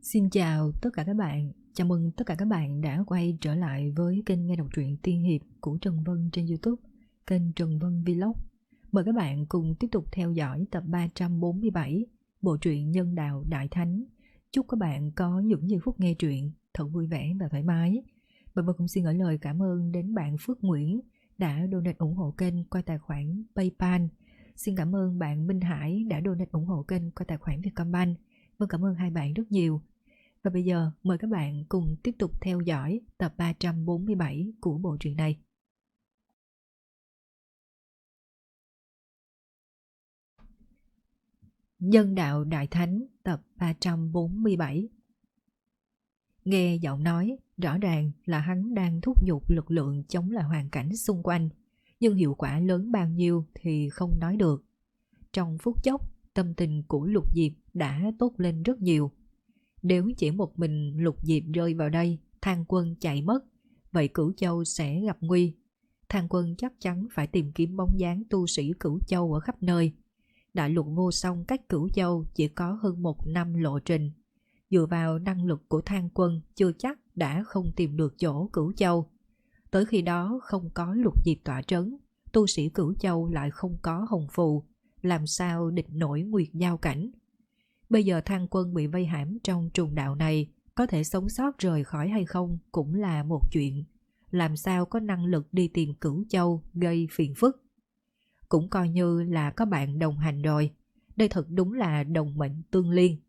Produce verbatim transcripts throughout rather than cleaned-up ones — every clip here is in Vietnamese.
Xin chào tất cả các bạn, chào mừng tất cả các bạn đã quay trở lại với kênh nghe đọc truyện tiên hiệp của Trần Vân trên YouTube, kênh Trần Vân Vlog. Mời các bạn cùng tiếp tục theo dõi tập ba trăm bốn mươi bảy, bộ truyện Nhân Đạo Đại Thánh. Chúc các bạn có những giây phút nghe truyện thật vui vẻ và thoải mái. Và Vân cũng xin gửi lời cảm ơn đến bạn Phước Nguyễn đã donate ủng hộ kênh qua tài khoản PayPal. Xin cảm ơn bạn Minh Hải đã donate ủng hộ kênh qua tài khoản Vietcombank. Vâng, cảm ơn hai bạn rất nhiều. Và bây giờ mời các bạn cùng tiếp tục theo dõi tập ba trăm bốn mươi bảy của bộ truyện này. Nhân Đạo Đại Thánh tập ba trăm bốn mươi bảy. Nghe giọng nói, rõ ràng là hắn đang thúc giục lực lượng chống lại hoàn cảnh xung quanh, nhưng hiệu quả lớn bao nhiêu thì không nói được. Trong phút chốc, tâm tình của Lục Diệp đã tốt lên rất nhiều. Nếu chỉ một mình Lục Diệp rơi vào đây, Thang Quân chạy mất, vậy Cửu Châu sẽ gặp nguy. Thang Quân chắc chắn phải tìm kiếm bóng dáng tu sĩ Cửu Châu ở khắp nơi. Đại lục vô song cách Cửu Châu chỉ có hơn một năm lộ trình. Dựa vào năng lực của Thang Quân chưa chắc đã không tìm được chỗ Cửu Châu. Tới khi đó không có Lục Diệp tỏa trấn, tu sĩ Cửu Châu lại không có hồng phù, làm sao địch nổi nguyệt giao cảnh. Bây giờ Thang Quân bị vây hãm trong trùng đạo này, có thể sống sót rời khỏi hay không cũng là một chuyện. Làm sao có năng lực đi tìm Cửu Châu gây phiền phức. Cũng coi như là có bạn đồng hành rồi. Đây thật đúng là đồng mệnh tương liên.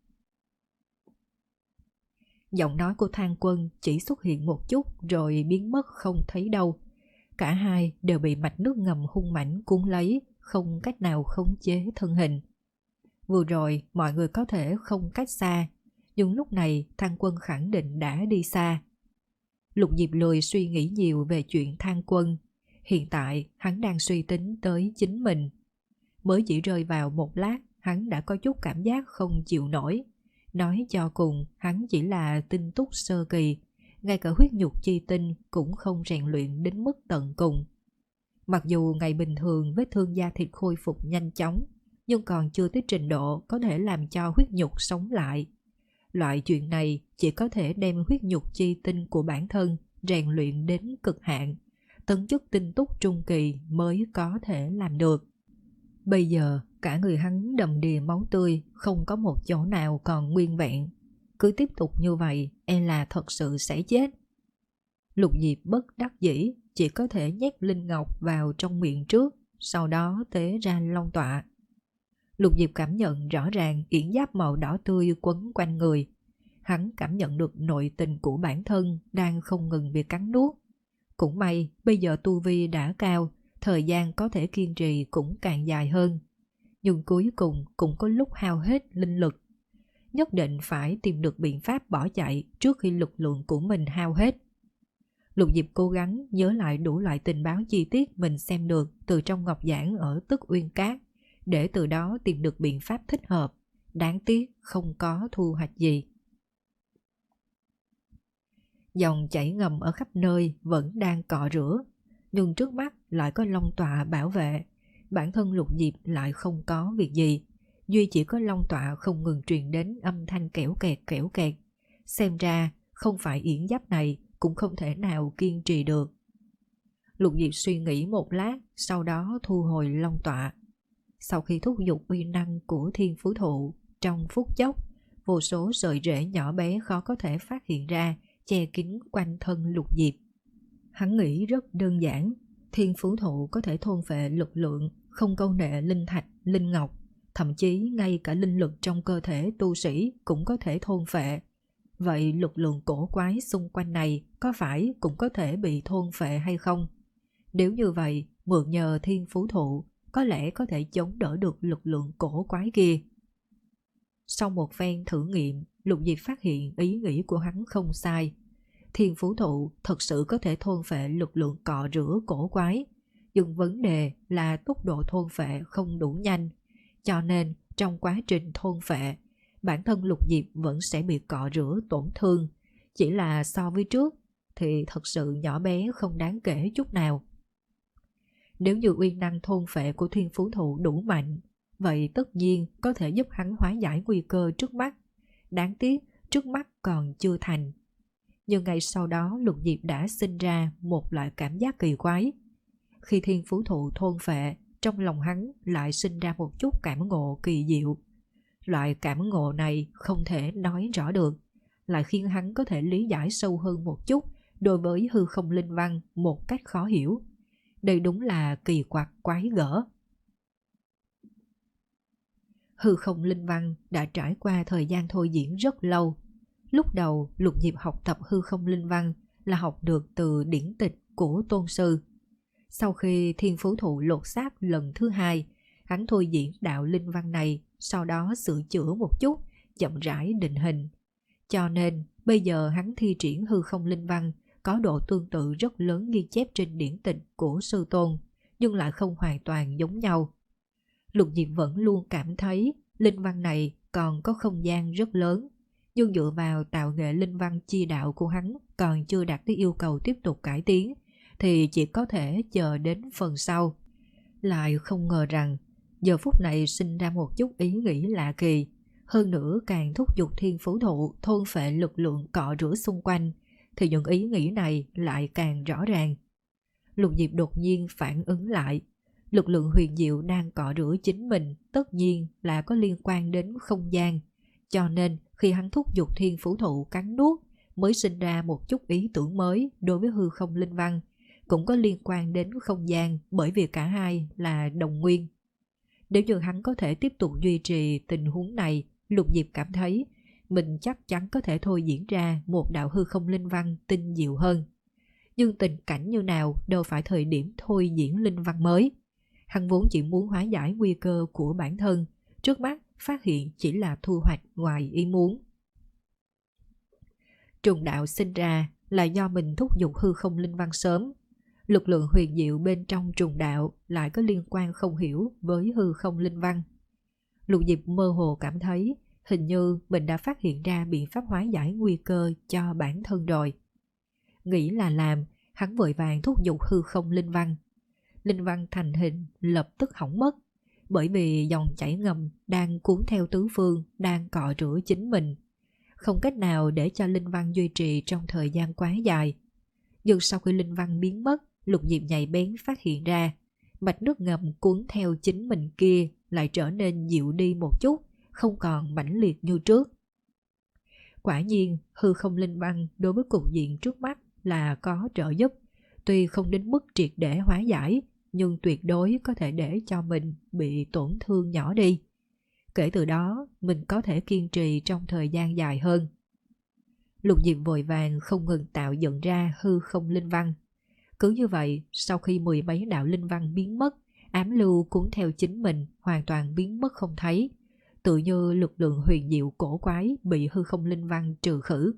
Giọng nói của Thang Quân chỉ xuất hiện một chút rồi biến mất không thấy đâu. Cả hai đều bị mạch nước ngầm hung mãnh cuốn lấy, không cách nào khống chế thân hình. Vừa rồi mọi người có thể không cách xa, nhưng lúc này Thang Quân khẳng định đã đi xa. Lục Diệp lười suy nghĩ nhiều về chuyện Thang Quân. Hiện tại hắn đang suy tính tới chính mình. Mới chỉ rơi vào một lát, hắn đã có chút cảm giác không chịu nổi. Nói cho cùng, hắn chỉ là tinh túc sơ kỳ, ngay cả huyết nhục chi tinh cũng không rèn luyện đến mức tận cùng. Mặc dù ngày bình thường vết thương da thịt khôi phục nhanh chóng, nhưng còn chưa tới trình độ có thể làm cho huyết nhục sống lại. Loại chuyện này chỉ có thể đem huyết nhục chi tinh của bản thân rèn luyện đến cực hạn, tấn chức tinh túc trung kỳ mới có thể làm được. Bây giờ cả người hắn đầm đìa máu tươi, không có một chỗ nào còn nguyên vẹn. Cứ tiếp tục như vậy e là thật sự sẽ chết. Lục Diệp bất đắc dĩ chỉ có thể nhét linh ngọc vào trong miệng trước, sau đó tế ra long tọa. Lục Diệp cảm nhận rõ ràng yển giáp màu đỏ tươi quấn quanh người. Hắn cảm nhận được nội tình của bản thân đang không ngừng bị cắn nuốt. Cũng may bây giờ tu vi đã cao, thời gian có thể kiên trì cũng càng dài hơn. Nhưng cuối cùng cũng có lúc hao hết linh lực. Nhất định phải tìm được biện pháp bỏ chạy trước khi lực lượng của mình hao hết. Lục Diệp cố gắng nhớ lại đủ loại tình báo chi tiết mình xem được từ trong ngọc giảng ở Tức Uyên Cát, để từ đó tìm được biện pháp thích hợp. Đáng tiếc không có thu hoạch gì. Dòng chảy ngầm ở khắp nơi vẫn đang cọ rửa, nhưng trước mắt lại có long tọa bảo vệ. Bản thân Lục Diệp lại không có việc gì, duy chỉ có long tọa không ngừng truyền đến âm thanh kẽo kẹt kẽo kẹt. Xem ra không phải yển giáp này cũng không thể nào kiên trì được. Lục Diệp suy nghĩ một lát, sau đó thu hồi long tọa. Sau khi thúc giục uy năng của thiên phú thụ, trong phút chốc, vô số sợi rễ nhỏ bé khó có thể phát hiện ra che kín quanh thân Lục Diệp. Hắn nghĩ rất đơn giản, thiên phú thụ có thể thôn phệ lực lượng, không câu nệ linh thạch, linh ngọc, thậm chí ngay cả linh lực trong cơ thể tu sĩ cũng có thể thôn phệ. Vậy lực lượng cổ quái xung quanh này có phải cũng có thể bị thôn phệ hay không? Nếu như vậy, mượn nhờ thiên phú thụ, có lẽ có thể chống đỡ được lực lượng cổ quái kia. Sau một phen thử nghiệm, Lục Diệp phát hiện ý nghĩ của hắn không sai. Thiên phú thụ thật sự có thể thôn phệ lực lượng cọ rửa cổ quái, nhưng vấn đề là tốc độ thôn phệ không đủ nhanh, cho nên trong quá trình thôn phệ, bản thân Lục Diệp vẫn sẽ bị cọ rửa tổn thương, chỉ là so với trước thì thật sự nhỏ bé không đáng kể chút nào. Nếu như uy năng thôn phệ của thiên phú thụ đủ mạnh, vậy tất nhiên có thể giúp hắn hóa giải nguy cơ trước mắt. Đáng tiếc trước mắt còn chưa thành. Nhưng ngay sau đó Lục Diệp đã sinh ra một loại cảm giác kỳ quái. Khi thiên phú thụ thôn phệ, trong lòng hắn lại sinh ra một chút cảm ngộ kỳ diệu. Loại cảm ngộ này không thể nói rõ được, lại khiến hắn có thể lý giải sâu hơn một chút đối với hư không linh văn một cách khó hiểu. Đây đúng là kỳ quặc quái gở. Hư không linh văn đã trải qua thời gian thôi diễn rất lâu. Lúc đầu Lục Diệp học tập hư không linh văn là học được từ điển tịch của tôn sư. Sau khi thiên phú thụ lột xác lần thứ hai, hắn thôi diễn đạo linh văn này, sau đó sửa chữa một chút, chậm rãi định hình. Cho nên bây giờ hắn thi triển hư không linh văn có độ tương tự rất lớn ghi chép trên điển tịch của sư tôn, nhưng lại không hoàn toàn giống nhau. Lục Diệp vẫn luôn cảm thấy linh văn này còn có không gian rất lớn, nhưng dựa vào tạo nghệ linh văn chi đạo của hắn còn chưa đạt tới yêu cầu tiếp tục cải tiến, thì chỉ có thể chờ đến phần sau. Lại không ngờ rằng giờ phút này sinh ra một chút ý nghĩ lạ kỳ, hơn nữa càng thúc giục thiên phú thụ thôn phệ lực lượng cọ rửa xung quanh, thì những ý nghĩ này lại càng rõ ràng. Lục Diệp đột nhiên phản ứng lại, lực lượng huyền diệu đang cọ rửa chính mình tất nhiên là có liên quan đến không gian, cho nên khi hắn thúc giục thiên phú thụ cắn nuốt mới sinh ra một chút ý tưởng mới đối với hư không linh văn, cũng có liên quan đến không gian, bởi vì cả hai là đồng nguyên. Nếu như hắn có thể tiếp tục duy trì tình huống này, Lục Diệp cảm thấy mình chắc chắn có thể thôi diễn ra một đạo hư không linh văn tinh diệu hơn. Nhưng tình cảnh như nào đâu phải thời điểm thôi diễn linh văn mới. Hắn vốn chỉ muốn hóa giải nguy cơ của bản thân, trước mắt phát hiện chỉ là thu hoạch ngoài ý muốn. Trùng đạo sinh ra là do mình thúc giục hư không linh văn sớm. Lực lượng huyền diệu bên trong trùng đạo lại có liên quan không hiểu với hư không linh văn. Lục Diệp mơ hồ cảm thấy hình như mình đã phát hiện ra biện pháp hóa giải nguy cơ cho bản thân rồi. Nghĩ là làm, hắn vội vàng thúc giục hư không linh văn. Linh văn thành hình lập tức hỏng mất, bởi vì dòng chảy ngầm đang cuốn theo tứ phương đang cọ rửa chính mình, không cách nào để cho linh văn duy trì trong thời gian quá dài. Nhưng sau khi linh văn biến mất, Lục Diệp nhạy bén phát hiện ra mạch nước ngầm cuốn theo chính mình kia lại trở nên dịu đi một chút, không còn mãnh liệt như trước. Quả nhiên hư không linh văn đối với cục diện trước mắt là có trợ giúp, tuy không đến mức triệt để hóa giải, nhưng tuyệt đối có thể để cho mình bị tổn thương nhỏ đi. Kể từ đó mình có thể kiên trì trong thời gian dài hơn. Lục Diệp vội vàng không ngừng tạo dựng ra hư không linh văn. Cứ như vậy, sau khi mười mấy đạo linh văn biến mất, ám lưu cuốn theo chính mình hoàn toàn biến mất không thấy, tự như lực lượng huyền diệu cổ quái bị hư không linh văn trừ khử.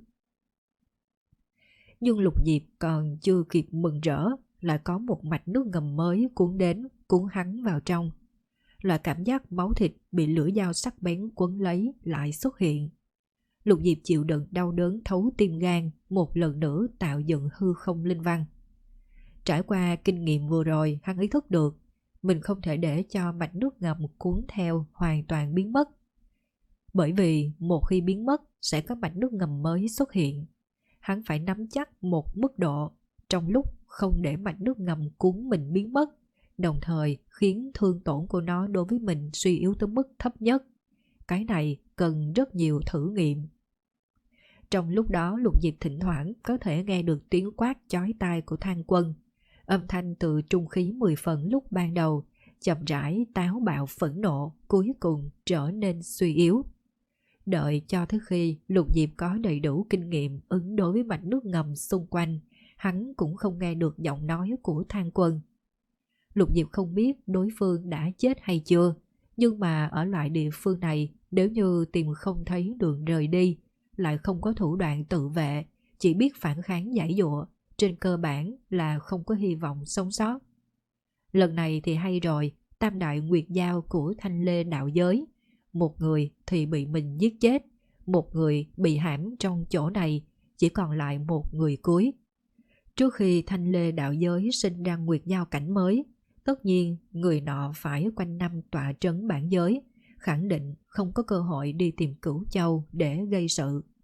Nhưng Lục Diệp còn chưa kịp mừng rỡ, lại có một mạch nước ngầm mới cuốn đến, cuốn hắn vào trong. Loại cảm giác máu thịt bị lưỡi dao sắc bén quấn lấy lại xuất hiện. Lục Diệp chịu đựng đau đớn thấu tim gan, một lần nữa tạo dựng hư không linh văn. Trải qua kinh nghiệm vừa rồi, hắn ý thức được mình không thể để cho mạch nước ngầm cuốn theo hoàn toàn biến mất. Bởi vì một khi biến mất sẽ có mạch nước ngầm mới xuất hiện. Hắn phải nắm chắc một mức độ, trong lúc không để mạch nước ngầm cuốn mình biến mất, đồng thời khiến thương tổn của nó đối với mình suy yếu tới mức thấp nhất. Cái này cần rất nhiều thử nghiệm. Trong lúc đó Lục Diệp thỉnh thoảng có thể nghe được tiếng quát chói tai của Thang Quân. Âm thanh từ trung khí mười phần lúc ban đầu, chậm rãi táo bạo phẫn nộ, cuối cùng trở nên suy yếu. Đợi cho tới khi Lục Diệp có đầy đủ kinh nghiệm ứng đối với mạch nước ngầm xung quanh, hắn cũng không nghe được giọng nói của Thang Quân. Lục Diệp không biết đối phương đã chết hay chưa, nhưng mà ở loại địa phương này, nếu như tìm không thấy đường rời đi, lại không có thủ đoạn tự vệ, chỉ biết phản kháng giãy giụa, trên cơ bản là không có hy vọng sống sót. Lần này thì hay rồi, tam đại nguyệt giao của Thanh Lê đạo giới, một người thì bị mình giết chết, một người bị hãm trong chỗ này, chỉ còn lại một người cuối. Trước khi Thanh Lê đạo giới sinh ra nguyệt giao cảnh mới, tất nhiên người nọ phải quanh năm tọa trấn bản giới, khẳng định không có cơ hội đi tìm Cửu Châu để gây sự.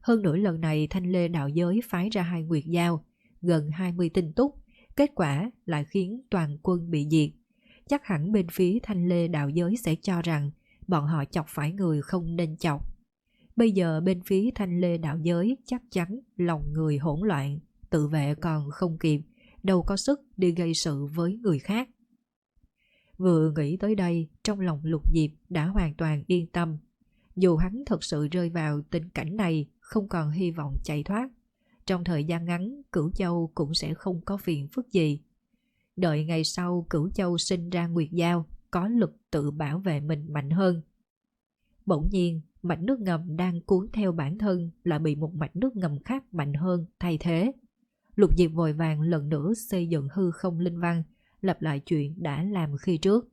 Hơn nữa lần này Thanh Lê đạo giới phái ra hai nguyệt giao, gần hai mươi tinh túc, kết quả lại khiến toàn quân bị diệt. Chắc hẳn bên phía Thanh Lê đạo giới sẽ cho rằng bọn họ chọc phải người không nên chọc. Bây giờ bên phía Thanh Lê đạo giới chắc chắn lòng người hỗn loạn, tự vệ còn không kịp, đâu có sức đi gây sự với người khác. Vừa nghĩ tới đây, trong lòng Lục Diệp đã hoàn toàn yên tâm. Dù hắn thật sự rơi vào tình cảnh này, không còn hy vọng chạy thoát, trong thời gian ngắn Cửu Châu cũng sẽ không có phiền phức gì. Đợi ngày sau Cửu Châu sinh ra nguyệt giao, có lực tự bảo vệ mình mạnh hơn. Bỗng nhiên, mạch nước ngầm đang cuốn theo bản thân lại bị một mạch nước ngầm khác mạnh hơn thay thế. Lục Diệp vội vàng lần nữa xây dựng hư không linh văn, lặp lại chuyện đã làm khi trước.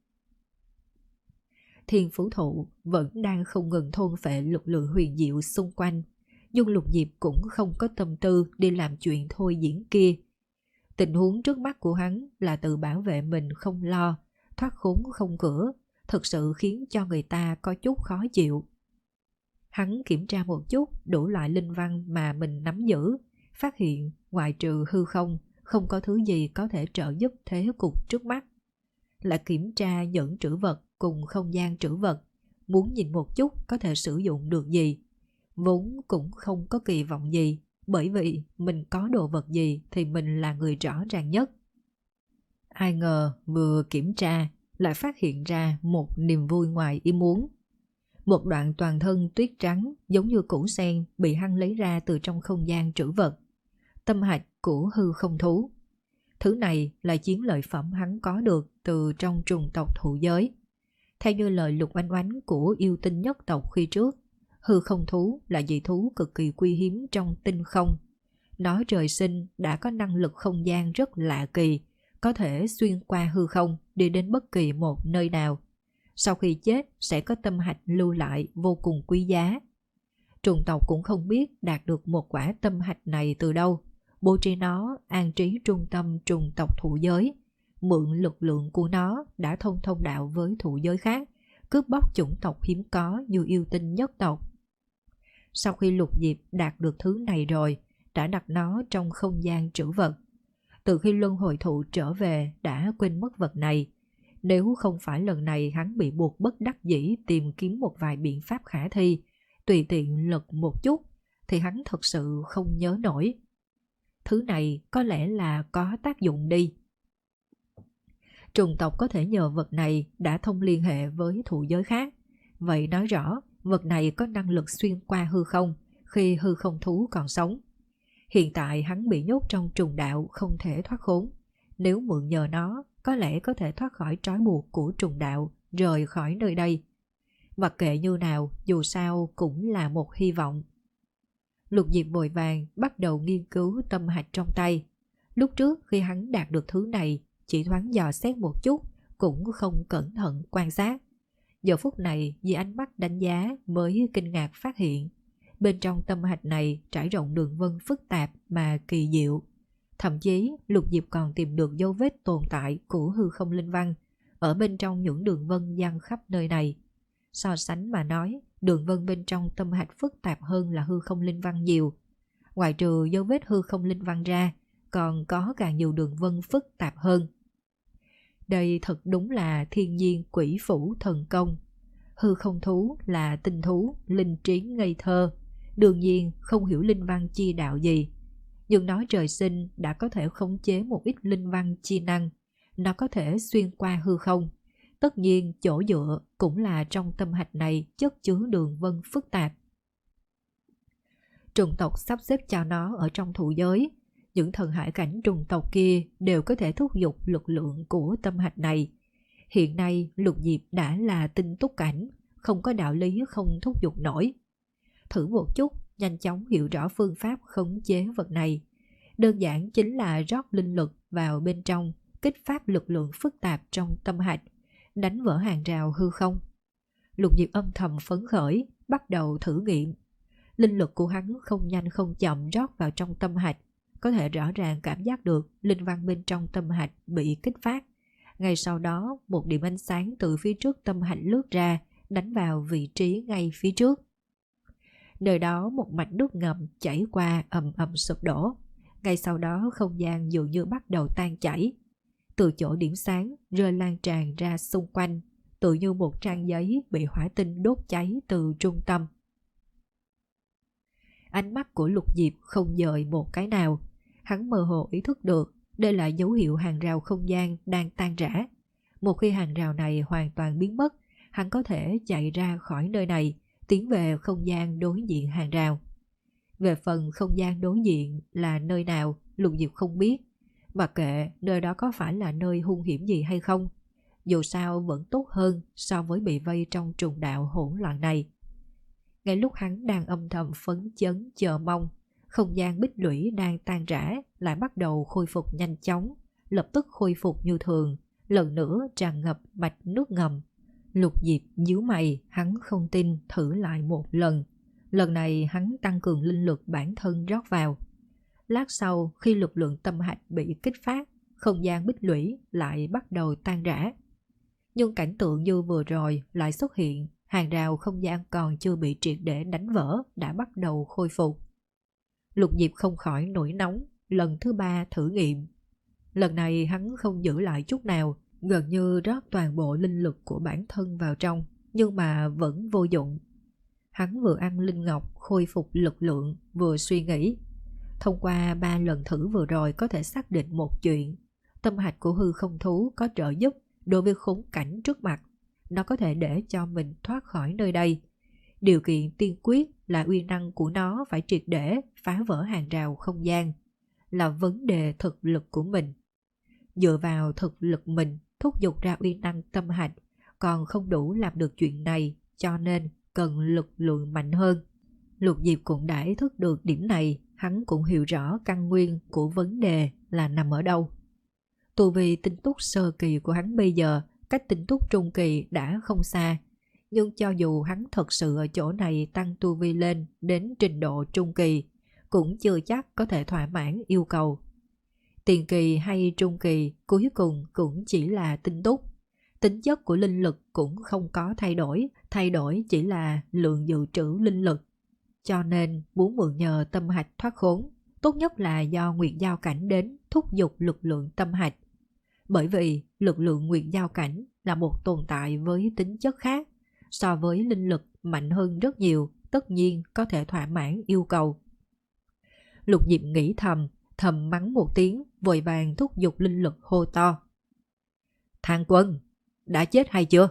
Thiên Phú Thụ vẫn đang không ngừng thôn phệ lực lượng huyền diệu xung quanh, nhưng Lục Diệp cũng không có tâm tư đi làm chuyện thôi diễn kia. Tình huống trước mắt của hắn là tự bảo vệ mình không lo, thoát khốn không cửa, thực sự khiến cho người ta có chút khó chịu. Hắn kiểm tra một chút đủ loại linh văn mà mình nắm giữ, phát hiện ngoại trừ hư không, không có thứ gì có thể trợ giúp thế cục trước mắt. Lại kiểm tra nhẫn trữ vật cùng không gian trữ vật, muốn nhìn một chút có thể sử dụng được gì. Vốn cũng không có kỳ vọng gì, bởi vì mình có đồ vật gì thì mình là người rõ ràng nhất. Ai ngờ vừa kiểm tra lại phát hiện ra một niềm vui ngoài ý muốn. Một đoạn toàn thân tuyết trắng giống như củ sen bị hắn lấy ra từ trong không gian trữ vật. Tâm hạch của hư không thú. Thứ này là chiến lợi phẩm hắn có được từ trong trùng tộc thụ giới. Theo như lời Lục Oanh Oánh của yêu tinh nhất tộc khi trước, hư không thú là dị thú cực kỳ quý hiếm trong tinh không. Nó trời sinh đã có năng lực không gian rất lạ kỳ, có thể xuyên qua hư không đi đến bất kỳ một nơi nào. Sau khi chết sẽ có tâm hạch lưu lại vô cùng quý giá. Trùng tộc cũng không biết đạt được một quả tâm hạch này từ đâu, bố trí nó an trí trung tâm trùng tộc thụ giới, mượn lực lượng của nó đã thông thông đạo với thụ giới khác, cướp bóc chủng tộc hiếm có như yêu tinh nhất tộc. Sau khi Lục Diệp đạt được thứ này rồi, đã đặt nó trong không gian trữ vật. Từ khi luân hồi thụ trở về đã quên mất vật này. Nếu không phải lần này hắn bị buộc bất đắc dĩ tìm kiếm một vài biện pháp khả thi, tùy tiện lật một chút, thì hắn thật sự không nhớ nổi. Thứ này có lẽ là có tác dụng đi. Trùng tộc có thể nhờ vật này đã thông liên hệ với thụ giới khác. Vậy nói rõ vật này có năng lực xuyên qua hư không khi hư không thú còn sống. Hiện tại hắn bị nhốt trong trùng đạo không thể thoát khốn. Nếu mượn nhờ nó, có lẽ có thể thoát khỏi trói buộc của trùng đạo, rời khỏi nơi đây. Mặc kệ như nào, dù sao cũng là một hy vọng. Lục Diệp vội vàng bắt đầu nghiên cứu tâm hạch trong tay. Lúc trước khi hắn đạt được thứ này, chỉ thoáng dò xét một chút, cũng không cẩn thận quan sát. Giờ phút này, vì ánh mắt đánh giá mới kinh ngạc phát hiện. Bên trong tâm hạch này trải rộng đường vân phức tạp mà kỳ diệu. Thậm chí Lục Diệp còn tìm được dấu vết tồn tại của hư không linh văn ở bên trong những đường vân dang khắp nơi này. So sánh mà nói, đường vân bên trong tâm hạch phức tạp hơn là hư không linh văn nhiều. Ngoài trừ dấu vết hư không linh văn ra, còn có càng nhiều đường vân phức tạp hơn. Đây thật đúng là thiên nhiên quỷ phủ thần công. Hư không thú là tinh thú, linh trí ngây thơ, đương nhiên không hiểu linh văn chi đạo gì. Nhưng nó trời sinh đã có thể khống chế một ít linh văn chi năng. Nó có thể xuyên qua hư không. Tất nhiên chỗ dựa cũng là trong tâm hạch này chất chứa đường vân phức tạp. Trùng tộc sắp xếp cho nó ở trong thụ giới. Những thần hải cảnh trùng tộc kia đều có thể thúc giục lực lượng của tâm hạch này. Hiện nay Lục Diệp đã là tinh túc cảnh, không có đạo lý không thúc giục nổi. Thử một chút, nhanh chóng hiểu rõ phương pháp khống chế vật này. Đơn giản chính là rót linh lực vào bên trong, kích phát lực lượng phức tạp trong tâm hạch, đánh vỡ hàng rào hư không. Lục Diệp âm thầm phấn khởi, bắt đầu thử nghiệm. Linh lực của hắn không nhanh không chậm rót vào trong tâm hạch, có thể rõ ràng cảm giác được linh văn bên trong tâm hạch bị kích phát. Ngay sau đó, một điểm ánh sáng từ phía trước tâm hạch lướt ra, đánh vào vị trí ngay phía trước. Nơi đó một mạch nước ngầm chảy qua ầm ầm sụp đổ. Ngay sau đó không gian dường như bắt đầu tan chảy. Từ chỗ điểm sáng rơi lan tràn ra xung quanh, tự như một trang giấy bị hỏa tinh đốt cháy từ trung tâm. Ánh mắt của Lục Diệp không dời một cái nào. Hắn mơ hồ ý thức được đây là dấu hiệu hàng rào không gian đang tan rã. Một khi hàng rào này hoàn toàn biến mất, hắn có thể chạy ra khỏi nơi này, tiến về không gian đối diện hàng rào. Về phần không gian đối diện là nơi nào, Lục Diệp không biết. Mặc kệ nơi đó có phải là nơi hung hiểm gì hay không, dù sao vẫn tốt hơn so với bị vây trong trùng đạo hỗn loạn này. Ngay lúc hắn đang âm thầm phấn chấn chờ mong, không gian bích lũy đang tan rã lại bắt đầu khôi phục nhanh chóng, lập tức khôi phục như thường, lần nữa tràn ngập mạch nước ngầm. Lục Diệp nhíu mày, hắn không tin, thử lại một lần. Lần này hắn tăng cường linh lực bản thân rót vào. Lát sau, khi lực lượng tâm hạch bị kích phát, không gian bích lũy lại bắt đầu tan rã. Nhưng cảnh tượng như vừa rồi lại xuất hiện, hàng rào không gian còn chưa bị triệt để đánh vỡ đã bắt đầu khôi phục. Lục Diệp không khỏi nổi nóng, lần thứ ba thử nghiệm. Lần này hắn không giữ lại chút nào, gần như rót toàn bộ linh lực của bản thân vào trong, nhưng mà vẫn vô dụng. Hắn vừa ăn linh ngọc khôi phục lực lượng, vừa suy nghĩ. Thông qua ba lần thử vừa rồi có thể xác định một chuyện. Tâm hạch của hư không thú có trợ giúp đối với khốn cảnh trước mặt. Nó có thể để cho mình thoát khỏi nơi đây. Điều kiện tiên quyết là uy năng của nó phải triệt để phá vỡ hàng rào không gian. Là vấn đề thực lực của mình. Dựa vào thực lực mình thúc giục ra uy năng tâm hạch còn không đủ làm được chuyện này, cho nên cần lực lượng mạnh hơn. Lục Diệp cũng đã ý thức được điểm này, hắn cũng hiểu rõ căn nguyên của vấn đề là nằm ở đâu. Tu vi tinh túc sơ kỳ của hắn bây giờ cách tinh túc trung kỳ đã không xa, nhưng cho dù hắn thật sự ở chỗ này tăng tu vi lên đến trình độ trung kỳ, cũng chưa chắc có thể thỏa mãn yêu cầu. Tiền kỳ hay trung kỳ cuối cùng cũng chỉ là tinh túc. Tính chất của linh lực cũng không có thay đổi, thay đổi chỉ là lượng dự trữ linh lực. Cho nên muốn mượn nhờ tâm hạch thoát khốn, tốt nhất là do nguyệt giao cảnh đến thúc giục lực lượng tâm hạch. Bởi vì lực lượng nguyệt giao cảnh là một tồn tại với tính chất khác, so với linh lực mạnh hơn rất nhiều, tất nhiên có thể thỏa mãn yêu cầu. Lục Diệp nghĩ thầm, thầm mắng một tiếng, vội vàng thúc giục linh lực hô to. Thang Quân, đã chết hay chưa?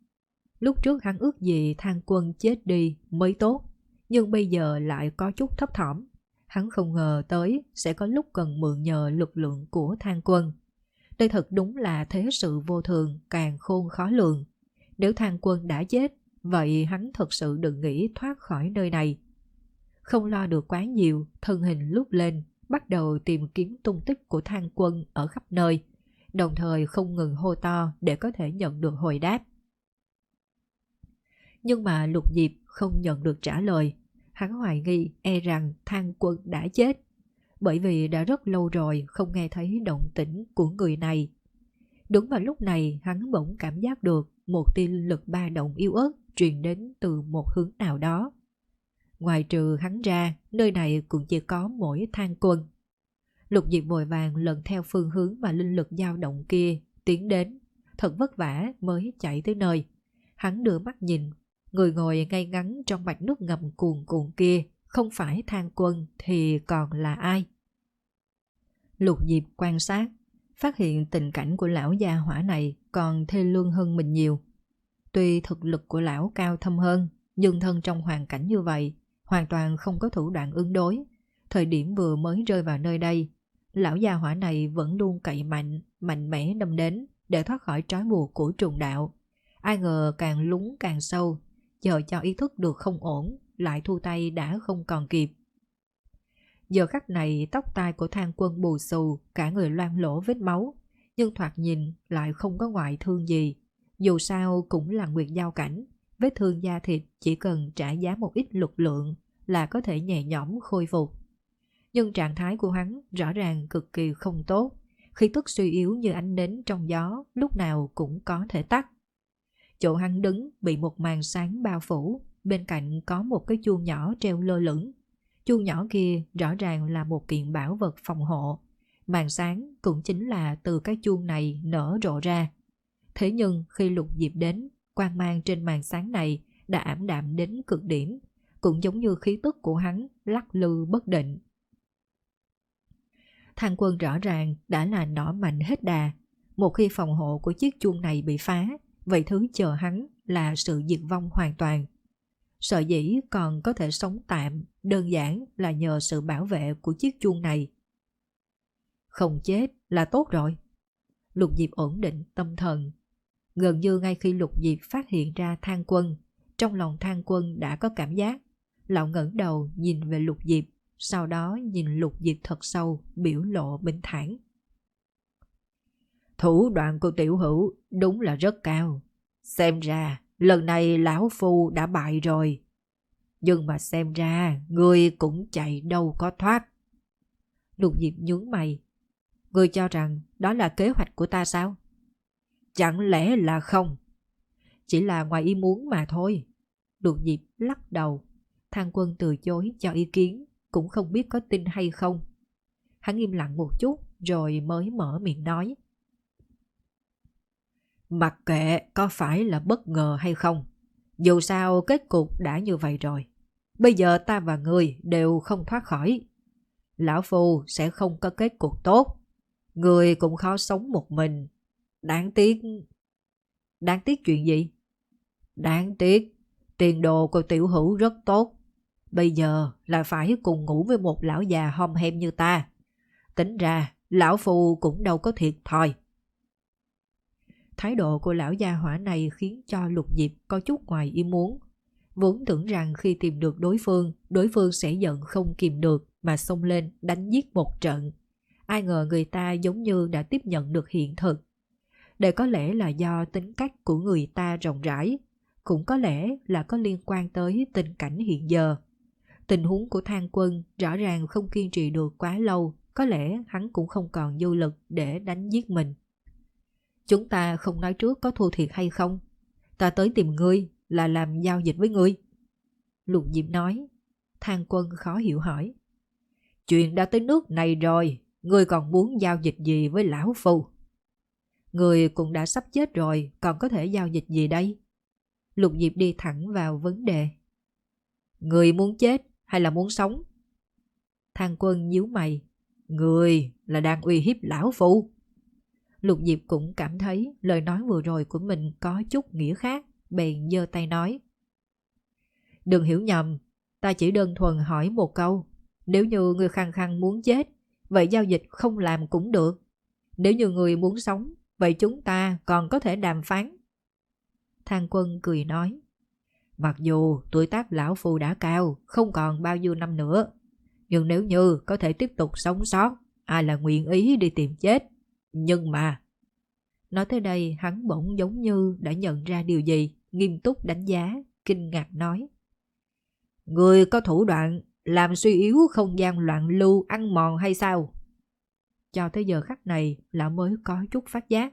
Lúc trước hắn ước gì Thang Quân chết đi mới tốt, nhưng bây giờ lại có chút thấp thỏm. Hắn không ngờ tới sẽ có lúc cần mượn nhờ lực lượng của Thang Quân. Đây thật đúng là thế sự vô thường, càng khôn khó lường. Nếu Thang Quân đã chết, vậy hắn thật sự đừng nghĩ thoát khỏi nơi này. Không lo được quá nhiều, thân hình lúc lên, bắt đầu tìm kiếm tung tích của Thang Quân ở khắp nơi, đồng thời không ngừng hô to để có thể nhận được hồi đáp. Nhưng mà Lục Diệp không nhận được trả lời. Hắn hoài nghi e rằng Thang Quân đã chết, bởi vì đã rất lâu rồi không nghe thấy động tĩnh của người này. Đúng vào lúc này hắn bỗng cảm giác được một tia linh lực ba động yếu ớt truyền đến từ một hướng nào đó. Ngoài trừ hắn ra, nơi này cũng chỉ có mỗi Thang Quân. Lục Diệp vội vàng lần theo phương hướng mà linh lực dao động kia tiến đến, thật vất vả mới chạy tới nơi. Hắn đưa mắt nhìn, người ngồi ngay ngắn trong mạch nước ngầm cuồn cuộn kia không phải Thang Quân thì còn là ai? Lục Diệp quan sát, phát hiện tình cảnh của lão gia hỏa này còn thê lương hơn mình nhiều. Tuy thực lực của lão cao thâm hơn, nhưng thân trong hoàn cảnh như vậy, hoàn toàn không có thủ đoạn ứng đối. Thời điểm vừa mới rơi vào nơi đây, lão gia hỏa này vẫn luôn cậy mạnh, mạnh mẽ đâm đến để thoát khỏi trói buộc của trùng đạo. Ai ngờ càng lún càng sâu, chờ cho ý thức được không ổn, lại thu tay đã không còn kịp. Giờ khắc này tóc tai của Thang Quân bù xù, cả người loang lỗ vết máu, nhưng thoạt nhìn lại không có ngoại thương gì. Dù sao cũng là nguyệt giao cảnh, vết thương da thịt chỉ cần trả giá một ít lực lượng là có thể nhẹ nhõm khôi phục. Nhưng trạng thái của hắn rõ ràng cực kỳ không tốt, khí tức suy yếu như ánh nến trong gió, lúc nào cũng có thể tắt. Chỗ hắn đứng bị một màn sáng bao phủ, bên cạnh có một cái chuông nhỏ treo lơ lửng. Chuông nhỏ kia rõ ràng là một kiện bảo vật phòng hộ. Màn sáng cũng chính là từ cái chuông này nở rộ ra. Thế nhưng khi Lục Diệp đến, quang mang trên màn sáng này đã ảm đạm đến cực điểm, cũng giống như khí tức của hắn lắc lư bất định. Thang Quân rõ ràng đã là nỏ mạnh hết đà. Một khi phòng hộ của chiếc chuông này bị phá, vậy thứ chờ hắn là sự diệt vong hoàn toàn. Sở dĩ còn có thể sống tạm đơn giản là nhờ sự bảo vệ của chiếc chuông này. Không chết là tốt rồi. Lục Diệp ổn định tâm thần. Gần như ngay khi Lục Diệp phát hiện ra Thang Quân, trong lòng Thang Quân đã có cảm giác. Lão ngẩng đầu nhìn về Lục Diệp, sau đó nhìn Lục Diệp thật sâu, biểu lộ bình thản. Thủ đoạn của tiểu hữu đúng là rất cao. Xem ra lần này lão phu đã bại rồi. Nhưng mà xem ra ngươi cũng chạy đâu có thoát. Lục Diệp nhướng mày. Ngươi cho rằng đó là kế hoạch của ta sao? Chẳng lẽ là không? Chỉ là ngoài ý muốn mà thôi. Lục Diệp lắc đầu. Thang Quân từ chối cho ý kiến, cũng không biết có tin hay không. Hắn im lặng một chút rồi mới mở miệng nói. Mặc kệ có phải là bất ngờ hay không, dù sao kết cục đã như vậy rồi. Bây giờ ta và ngươi đều không thoát khỏi. Lão phu sẽ không có kết cục tốt. Ngươi cũng khó sống một mình. Đáng tiếc. Đáng tiếc chuyện gì? Đáng tiếc tiền đồ của tiểu hữu rất tốt. Bây giờ là phải cùng ngủ với một lão già hom hem như ta. Tính ra lão phu cũng đâu có thiệt thòi. Thái độ của lão gia hỏa này khiến cho Lục Diệp có chút ngoài ý muốn. Vốn tưởng rằng khi tìm được đối phương, đối phương sẽ giận không kìm được mà xông lên đánh giết một trận. Ai ngờ người ta giống như đã tiếp nhận được hiện thực. Đây có lẽ là do tính cách của người ta rộng rãi, cũng có lẽ là có liên quan tới tình cảnh hiện giờ. Tình huống của Thang Quân rõ ràng không kiên trì được quá lâu, có lẽ hắn cũng không còn dư lực để đánh giết mình. Chúng ta không nói trước có thua thiệt hay không. Ta tới tìm ngươi là làm giao dịch với ngươi. Lục Diệp nói. Thang Quân khó hiểu hỏi. Chuyện đã tới nước này rồi, ngươi còn muốn giao dịch gì với lão phu? Ngươi cũng đã sắp chết rồi, còn có thể giao dịch gì đây? Lục Diệp đi thẳng vào vấn đề. Ngươi muốn chết hay là muốn sống? Thang Quân nhíu mày. Ngươi là đang uy hiếp lão phu. Lục Diệp cũng cảm thấy lời nói vừa rồi của mình có chút nghĩa khác, bèn giơ tay nói. Đừng hiểu nhầm, ta chỉ đơn thuần hỏi một câu. Nếu như ngươi khăng khăng muốn chết, vậy giao dịch không làm cũng được. Nếu như ngươi muốn sống, vậy chúng ta còn có thể đàm phán. Thang Quân cười nói. Mặc dù tuổi tác lão phu đã cao, không còn bao nhiêu năm nữa, nhưng nếu như có thể tiếp tục sống sót, ai là nguyện ý đi tìm chết. Nhưng mà... Nói tới đây hắn bỗng giống như đã nhận ra điều gì, nghiêm túc đánh giá, kinh ngạc nói. Người có thủ đoạn làm suy yếu không gian loạn lưu ăn mòn hay sao? Cho tới giờ khắc này lão mới có chút phát giác.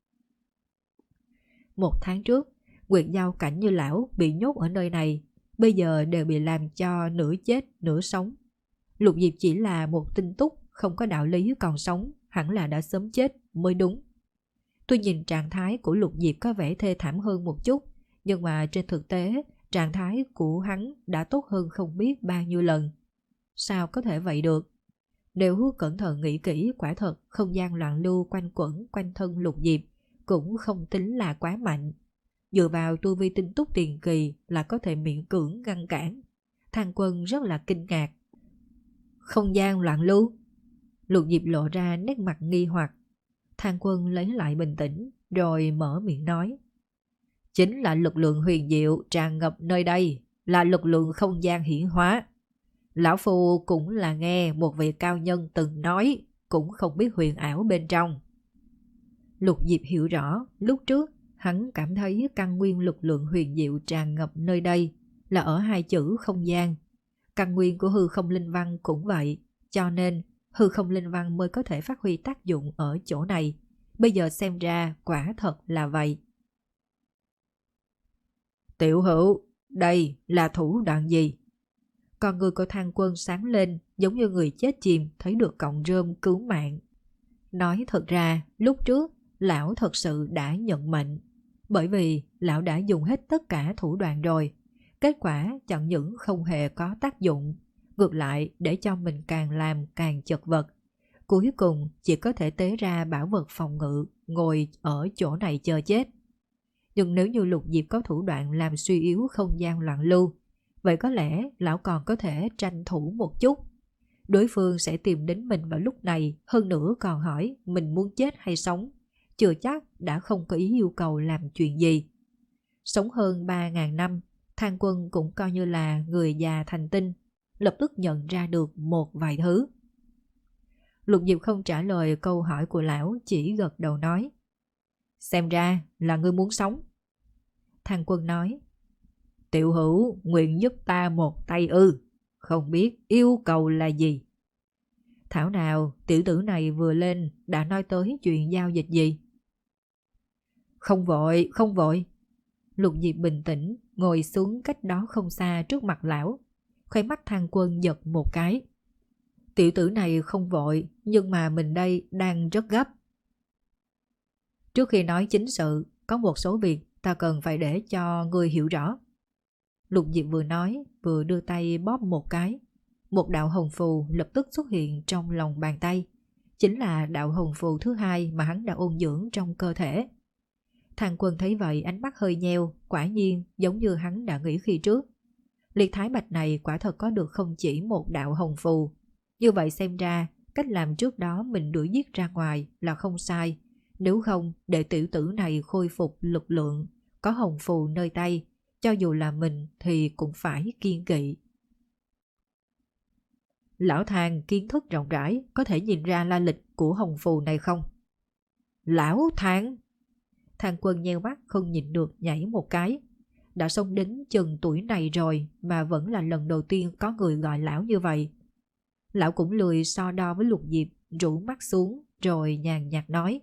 Một tháng trước, Nguyệt Giao cảnh như lão bị nhốt ở nơi này, bây giờ đều bị làm cho nửa chết nửa sống. Lục Diệp chỉ là một tinh túc, không có đạo lý còn sống, hẳn là đã sớm chết mới đúng. Tuy nhìn trạng thái của Lục Diệp có vẻ thê thảm hơn một chút, nhưng mà trên thực tế, trạng thái của hắn đã tốt hơn không biết bao nhiêu lần. Sao có thể vậy được? Nếu cẩn thận nghĩ kỹ, quả thật không gian loạn lưu quanh quẩn quanh thân Lục Diệp cũng không tính là quá mạnh. Dựa vào tu vi tinh túc tiền kỳ là có thể miễn cưỡng ngăn cản. Thang Quân rất là kinh ngạc. Không gian loạn lưu? Lục Diệp lộ ra nét mặt nghi hoặc. Thang Quân lấy lại bình tĩnh rồi mở miệng nói. Chính là lực lượng huyền diệu tràn ngập nơi đây, là lực lượng không gian hiển hóa. Lão phu cũng là nghe một vị cao nhân từng nói, cũng không biết huyền ảo bên trong. Lục Diệp hiểu rõ, lúc trước hắn cảm thấy căn nguyên lực lượng huyền diệu tràn ngập nơi đây là ở hai chữ không gian. Căn nguyên của hư không linh văn cũng vậy, cho nên hư không linh văn mới có thể phát huy tác dụng ở chỗ này. Bây giờ xem ra quả thật là vậy. Tiểu hữu, Đây là thủ đoạn gì? Còn người của Thang Quân sáng lên giống như người chết chìm thấy được cọng rơm cứu mạng. Nói thật ra, lúc trước, lão thật sự đã nhận mệnh. Bởi vì lão đã dùng hết tất cả thủ đoạn rồi. Kết quả chẳng những không hề có tác dụng, ngược lại để cho mình càng làm càng chật vật. Cuối cùng chỉ có thể tế ra bảo vật phòng ngự, ngồi ở chỗ này chờ chết. Nhưng nếu như Lục Diệp có thủ đoạn làm suy yếu không gian loạn lưu, vậy có lẽ lão còn có thể tranh thủ một chút. Đối phương sẽ tìm đến mình vào lúc này, hơn nữa còn hỏi mình muốn chết hay sống. Chưa chắc đã không có ý yêu cầu làm chuyện gì. Sống hơn ba ngàn năm, Thang Quân cũng coi như là người già thành tinh, lập tức nhận ra được một vài thứ. Lục Diệp không trả lời câu hỏi của lão, chỉ gật đầu nói: Xem ra là ngươi muốn sống. Thang Quân nói: Tiểu hữu nguyện giúp ta một tay ư? Không biết yêu cầu là gì? Thảo nào tiểu tử này vừa lên đã nói tới chuyện giao dịch gì? Không vội, không vội. Lục Diệp bình tĩnh ngồi xuống cách đó không xa trước mặt lão. Khóe mắt Thang Quân giật một cái. Tiểu tử này không vội, nhưng mà mình đây đang rất gấp. Trước khi nói chính sự, có một số việc ta cần phải để cho người hiểu rõ. Lục Diệp vừa nói, vừa đưa tay bóp một cái. Một đạo hồng phù lập tức xuất hiện trong lòng bàn tay. Chính là đạo hồng phù thứ hai mà hắn đã ôn dưỡng trong cơ thể. Thang Quân thấy vậy ánh mắt hơi nheo, quả nhiên giống như hắn đã nghĩ khi trước. Liệt Thái Bạch này quả thật có được không chỉ một đạo hồng phù. Như vậy xem ra, cách làm trước đó mình đuổi giết ra ngoài là không sai. Nếu không, để tiểu tử này khôi phục lực lượng, có hồng phù nơi tay, cho dù là mình thì cũng phải kiêng kỵ. Lão Thang kiến thức rộng rãi, có thể nhìn ra la lịch của hồng phù này không? Lão Thang! Thang Quân nheo mắt không nhìn được nhảy một cái. Đã sống đến chừng tuổi này rồi mà vẫn là lần đầu tiên có người gọi lão như vậy. Lão cũng lười so đo với Lục Diệp, rũ mắt xuống rồi nhàn nhạt nói: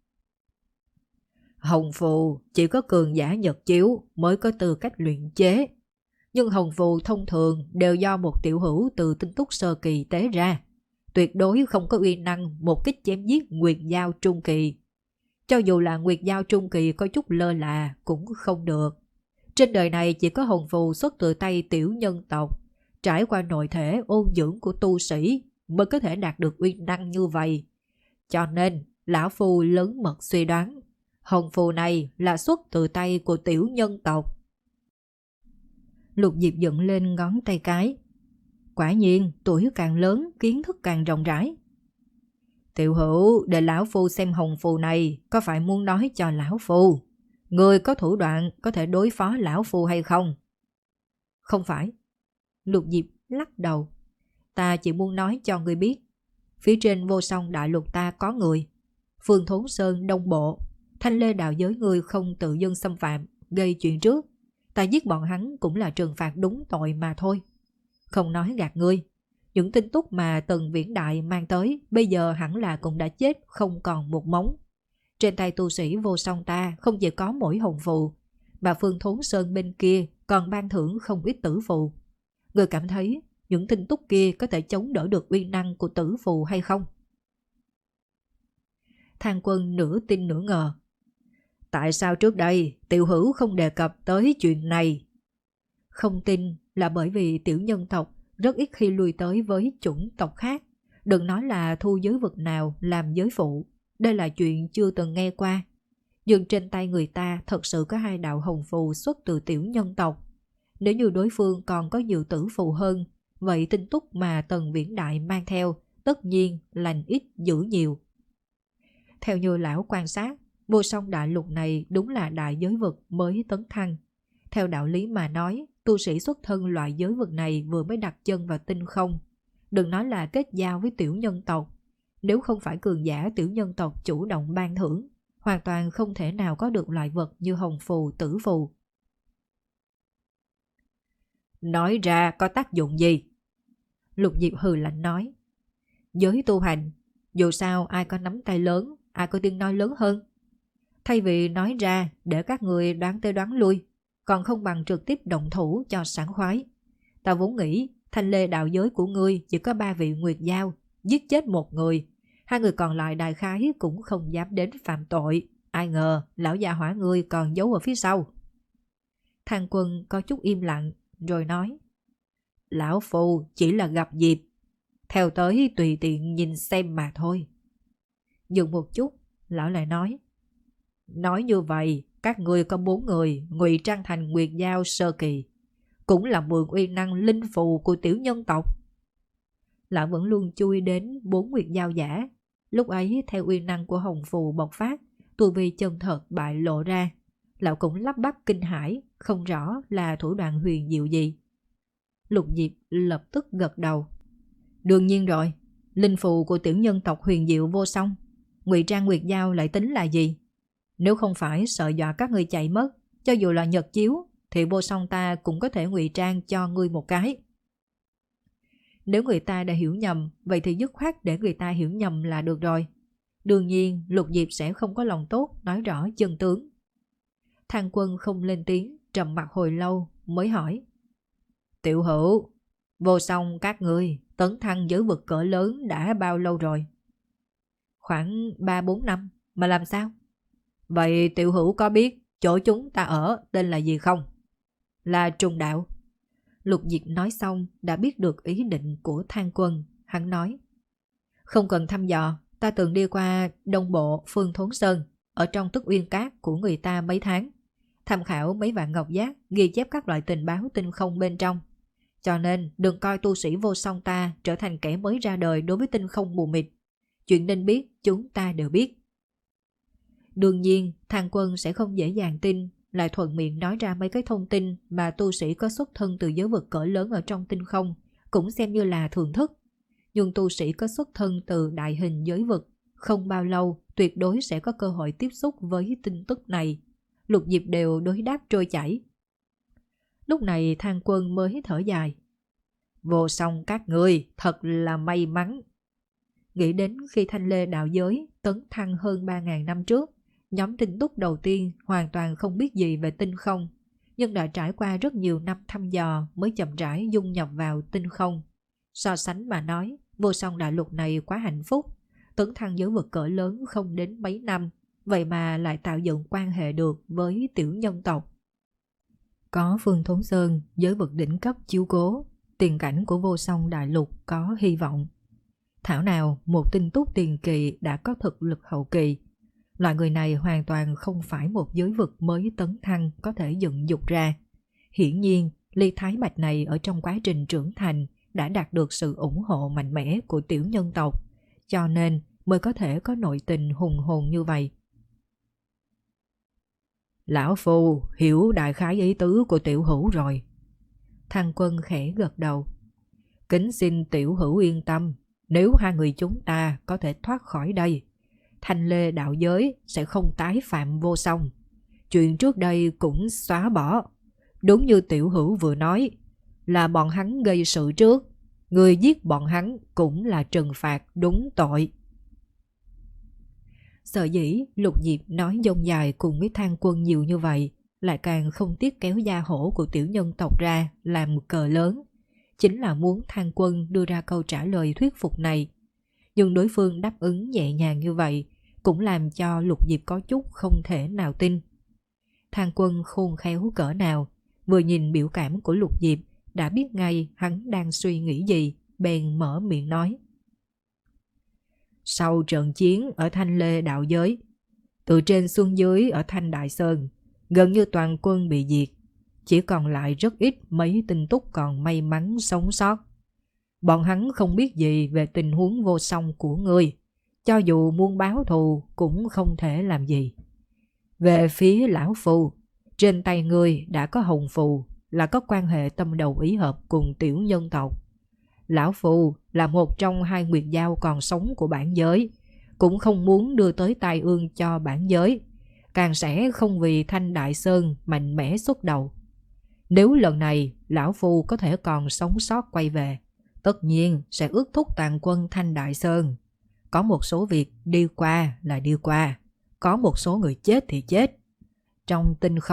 Hồng phù chỉ có cường giả nhật chiếu mới có tư cách luyện chế. Nhưng hồng phù thông thường đều do một tiểu hữu từ tinh túc sơ kỳ tế ra. Tuyệt đối không có uy năng một kích chém giết nguyệt giao trung kỳ. Cho dù là nguyệt giao trung kỳ có chút lơ là cũng không được. Trên đời này chỉ có hồng phù xuất từ tay tiểu nhân tộc, trải qua nội thể ôn dưỡng của tu sĩ mới có thể đạt được uy năng như vậy. Cho nên, lão phu lớn mật suy đoán, hồng phù này là xuất từ tay của tiểu nhân tộc. Lục Diệp dựng lên ngón tay cái. Quả nhiên, tuổi càng lớn, kiến thức càng rộng rãi. Tiểu hữu, để lão phu xem hồng phù này, có phải muốn nói cho lão phu người có thủ đoạn có thể đối phó lão phu hay không? Không phải. Lục Diệp lắc đầu. Ta chỉ muốn nói cho ngươi biết, phía trên vô song đại lục ta có người. Phương Thốn Sơn Đông Bộ, Thanh Lê đạo giới ngươi không tự dưng xâm phạm, gây chuyện trước. Ta giết bọn hắn cũng là trừng phạt đúng tội mà thôi. Không nói gạt ngươi, những tin tức mà Tần Viễn Đại mang tới bây giờ hẳn là cũng đã chết không còn một móng. Trên tay tu sĩ vô song ta không chỉ có mỗi hồng phù, mà Phương Thốn Sơn bên kia còn ban thưởng không ít tử phù. Người cảm thấy những tin tức kia có thể chống đỡ được uy năng của tử phù hay không? Thang Quân nửa tin nửa ngờ. Tại sao trước đây tiểu hữu không đề cập tới chuyện này? Không tin là bởi vì tiểu nhân tộc rất ít khi lui tới với chủng tộc khác. Đừng nói là thu giới vực nào làm giới phụ. Đây là chuyện chưa từng nghe qua. Nhưng trên tay người ta thật sự có hai đạo hồng phù xuất từ tiểu nhân tộc. Nếu như đối phương còn có nhiều tử phù hơn, vậy tin tức mà Tần Viễn Đại mang theo tất nhiên lành ít dữ nhiều. Theo như lão quan sát, vô song đại lục này đúng là đại giới vực mới tấn thăng. Theo đạo lý mà nói, tu sĩ xuất thân loại giới vực này vừa mới đặt chân vào tinh không. Đừng nói là kết giao với tiểu nhân tộc. Nếu không phải cường giả tiểu nhân tộc chủ động ban thưởng, hoàn toàn không thể nào có được loại vật như hồng phù, tử phù. Nói ra có tác dụng gì? Lục Diệp hừ lạnh nói. Giới tu hành, dù sao ai có nắm tay lớn, ai có tiếng nói lớn hơn. Thay vì nói ra để các người đoán tới đoán lui, còn không bằng trực tiếp động thủ cho sảng khoái. Ta vốn nghĩ thanh lê đạo giới của ngươi chỉ có ba vị nguyệt giao, giết chết một người, hai người còn lại đại khái cũng không dám đến phạm tội. Ai ngờ lão già hỏa ngươi còn giấu ở phía sau. Thang Quân có chút im lặng rồi nói: Lão Phu chỉ là gặp dịp, theo tới tùy tiện nhìn xem mà thôi. Dừng một chút, lão lại nói: Nói như vậy, các ngươi có bốn người ngụy trang thành nguyệt giao sơ kỳ, cũng là mượn uy năng linh phù của tiểu nhân tộc. Lão vẫn luôn chui đến bốn nguyệt giao giả. Lúc ấy theo uy năng của hồng phù bộc phát, tu vi chân thật bại lộ ra. Lão cũng lắp bắp kinh hãi, không rõ là thủ đoạn huyền diệu gì. Lục Diệp lập tức gật đầu: Đương nhiên rồi, linh phù của tiểu nhân tộc huyền diệu vô song, ngụy trang nguyệt giao lại tính là gì? Nếu không phải sợ dọa các ngươi chạy mất, cho dù là nhật chiếu thì vô song ta cũng có thể ngụy trang cho ngươi một cái. Nếu người ta đã hiểu nhầm, vậy thì dứt khoát để người ta hiểu nhầm là được rồi. Đương nhiên Lục Diệp sẽ không có lòng tốt nói rõ chân tướng. Thang Quân không lên tiếng, trầm mặc hồi lâu mới hỏi: Tiểu Hữu, vô song các ngươi tấn thăng giới vực cỡ lớn đã bao lâu rồi? Khoảng ba bốn năm. Mà làm sao? Vậy Tiểu Hữu có biết chỗ chúng ta ở tên là gì không? Là Trùng Đạo. Lục Diệp nói xong đã biết được ý định của Thang Quân. Hắn nói: Không cần thăm dò, ta từng đi qua Đông Bộ Phương Thốn Sơn, ở trong Tức Uyên Cát của người ta mấy tháng, tham khảo mấy vạn ngọc giác, ghi chép các loại tình báo tinh không bên trong. Cho nên đừng coi tu sĩ vô song ta trở thành kẻ mới ra đời đối với tinh không mù mịt. Chuyện nên biết chúng ta đều biết. Đương nhiên Thang Quân sẽ không dễ dàng tin, lại thuận miệng nói ra mấy cái thông tin mà tu sĩ có xuất thân từ giới vực cỡ lớn ở trong tinh không cũng xem như là thưởng thức. Nhưng tu sĩ có xuất thân từ đại hình giới vực, không bao lâu tuyệt đối sẽ có cơ hội tiếp xúc với tin tức này. Lục Diệp đều đối đáp trôi chảy. Lúc này Thang Quân mới thở dài: Vô song các ngươi thật là may mắn. Nghĩ đến khi thanh lê đạo giới tấn thăng hơn ba nghìn năm trước, nhóm tinh túc đầu tiên hoàn toàn không biết gì về tinh không, nhưng đã trải qua rất nhiều năm thăm dò mới chậm rãi dung nhập vào tinh không. So sánh mà nói, vô song đại lục này quá hạnh phúc, tấn thăng giới vực cỡ lớn không đến mấy năm, vậy mà lại tạo dựng quan hệ được với tiểu nhân tộc. Có Phương Thốn Sơn, giới vực đỉnh cấp chiếu cố, tiền cảnh của vô song đại lục có hy vọng. Thảo nào một tinh túc tiền kỳ đã có thực lực hậu kỳ. Loại người này hoàn toàn không phải một giới vực mới tấn thăng có thể dựng dục ra. Hiển nhiên, ly thái bạch này ở trong quá trình trưởng thành đã đạt được sự ủng hộ mạnh mẽ của tiểu nhân tộc, cho nên mới có thể có nội tình hùng hồn như vậy. Lão Phu hiểu đại khái ý tứ của tiểu hữu rồi. Thang Quân khẽ gật đầu. Kính xin tiểu hữu yên tâm, nếu hai người chúng ta có thể thoát khỏi đây, thanh lê đạo giới sẽ không tái phạm vô song. Chuyện trước đây cũng xóa bỏ. Đúng như tiểu hữu vừa nói, là bọn hắn gây sự trước, người giết bọn hắn cũng là trừng phạt đúng tội. Sợ dĩ Lục Diệp nói dông dài cùng với Thang Quân nhiều như vậy, lại càng không tiếc kéo da hổ của tiểu nhân tộc ra làm một cờ lớn, chính là muốn Thang Quân đưa ra câu trả lời thuyết phục này. Nhưng đối phương đáp ứng nhẹ nhàng như vậy cũng làm cho Lục Diệp có chút không thể nào tin. Thang Quân khôn khéo cỡ nào, vừa nhìn biểu cảm của Lục Diệp đã biết ngay hắn đang suy nghĩ gì, bèn mở miệng nói: Sau trận chiến ở Thanh Lê đạo giới, từ trên xuống dưới ở Thanh Đại Sơn, gần như toàn quân bị diệt, chỉ còn lại rất ít mấy tinh túc còn may mắn sống sót. Bọn hắn không biết gì về tình huống vô song của ngươi, cho dù muốn báo thù cũng không thể làm gì. Về phía lão Phu, trên tay ngươi đã có hồng phù, là có quan hệ tâm đầu ý hợp cùng tiểu nhân tộc. Lão Phu là một trong hai nguyệt giao còn sống của bản giới, cũng không muốn đưa tới tai ương cho bản giới, càng sẽ không vì Thanh Đại Sơn mạnh mẽ xuất đầu. Nếu lần này lão Phu có thể còn sống sót quay về, tất nhiên sẽ ước thúc toàn quân Thanh Đại Sơn. Có một số việc đi qua là đi qua, có một số người chết thì chết. Trong tinh không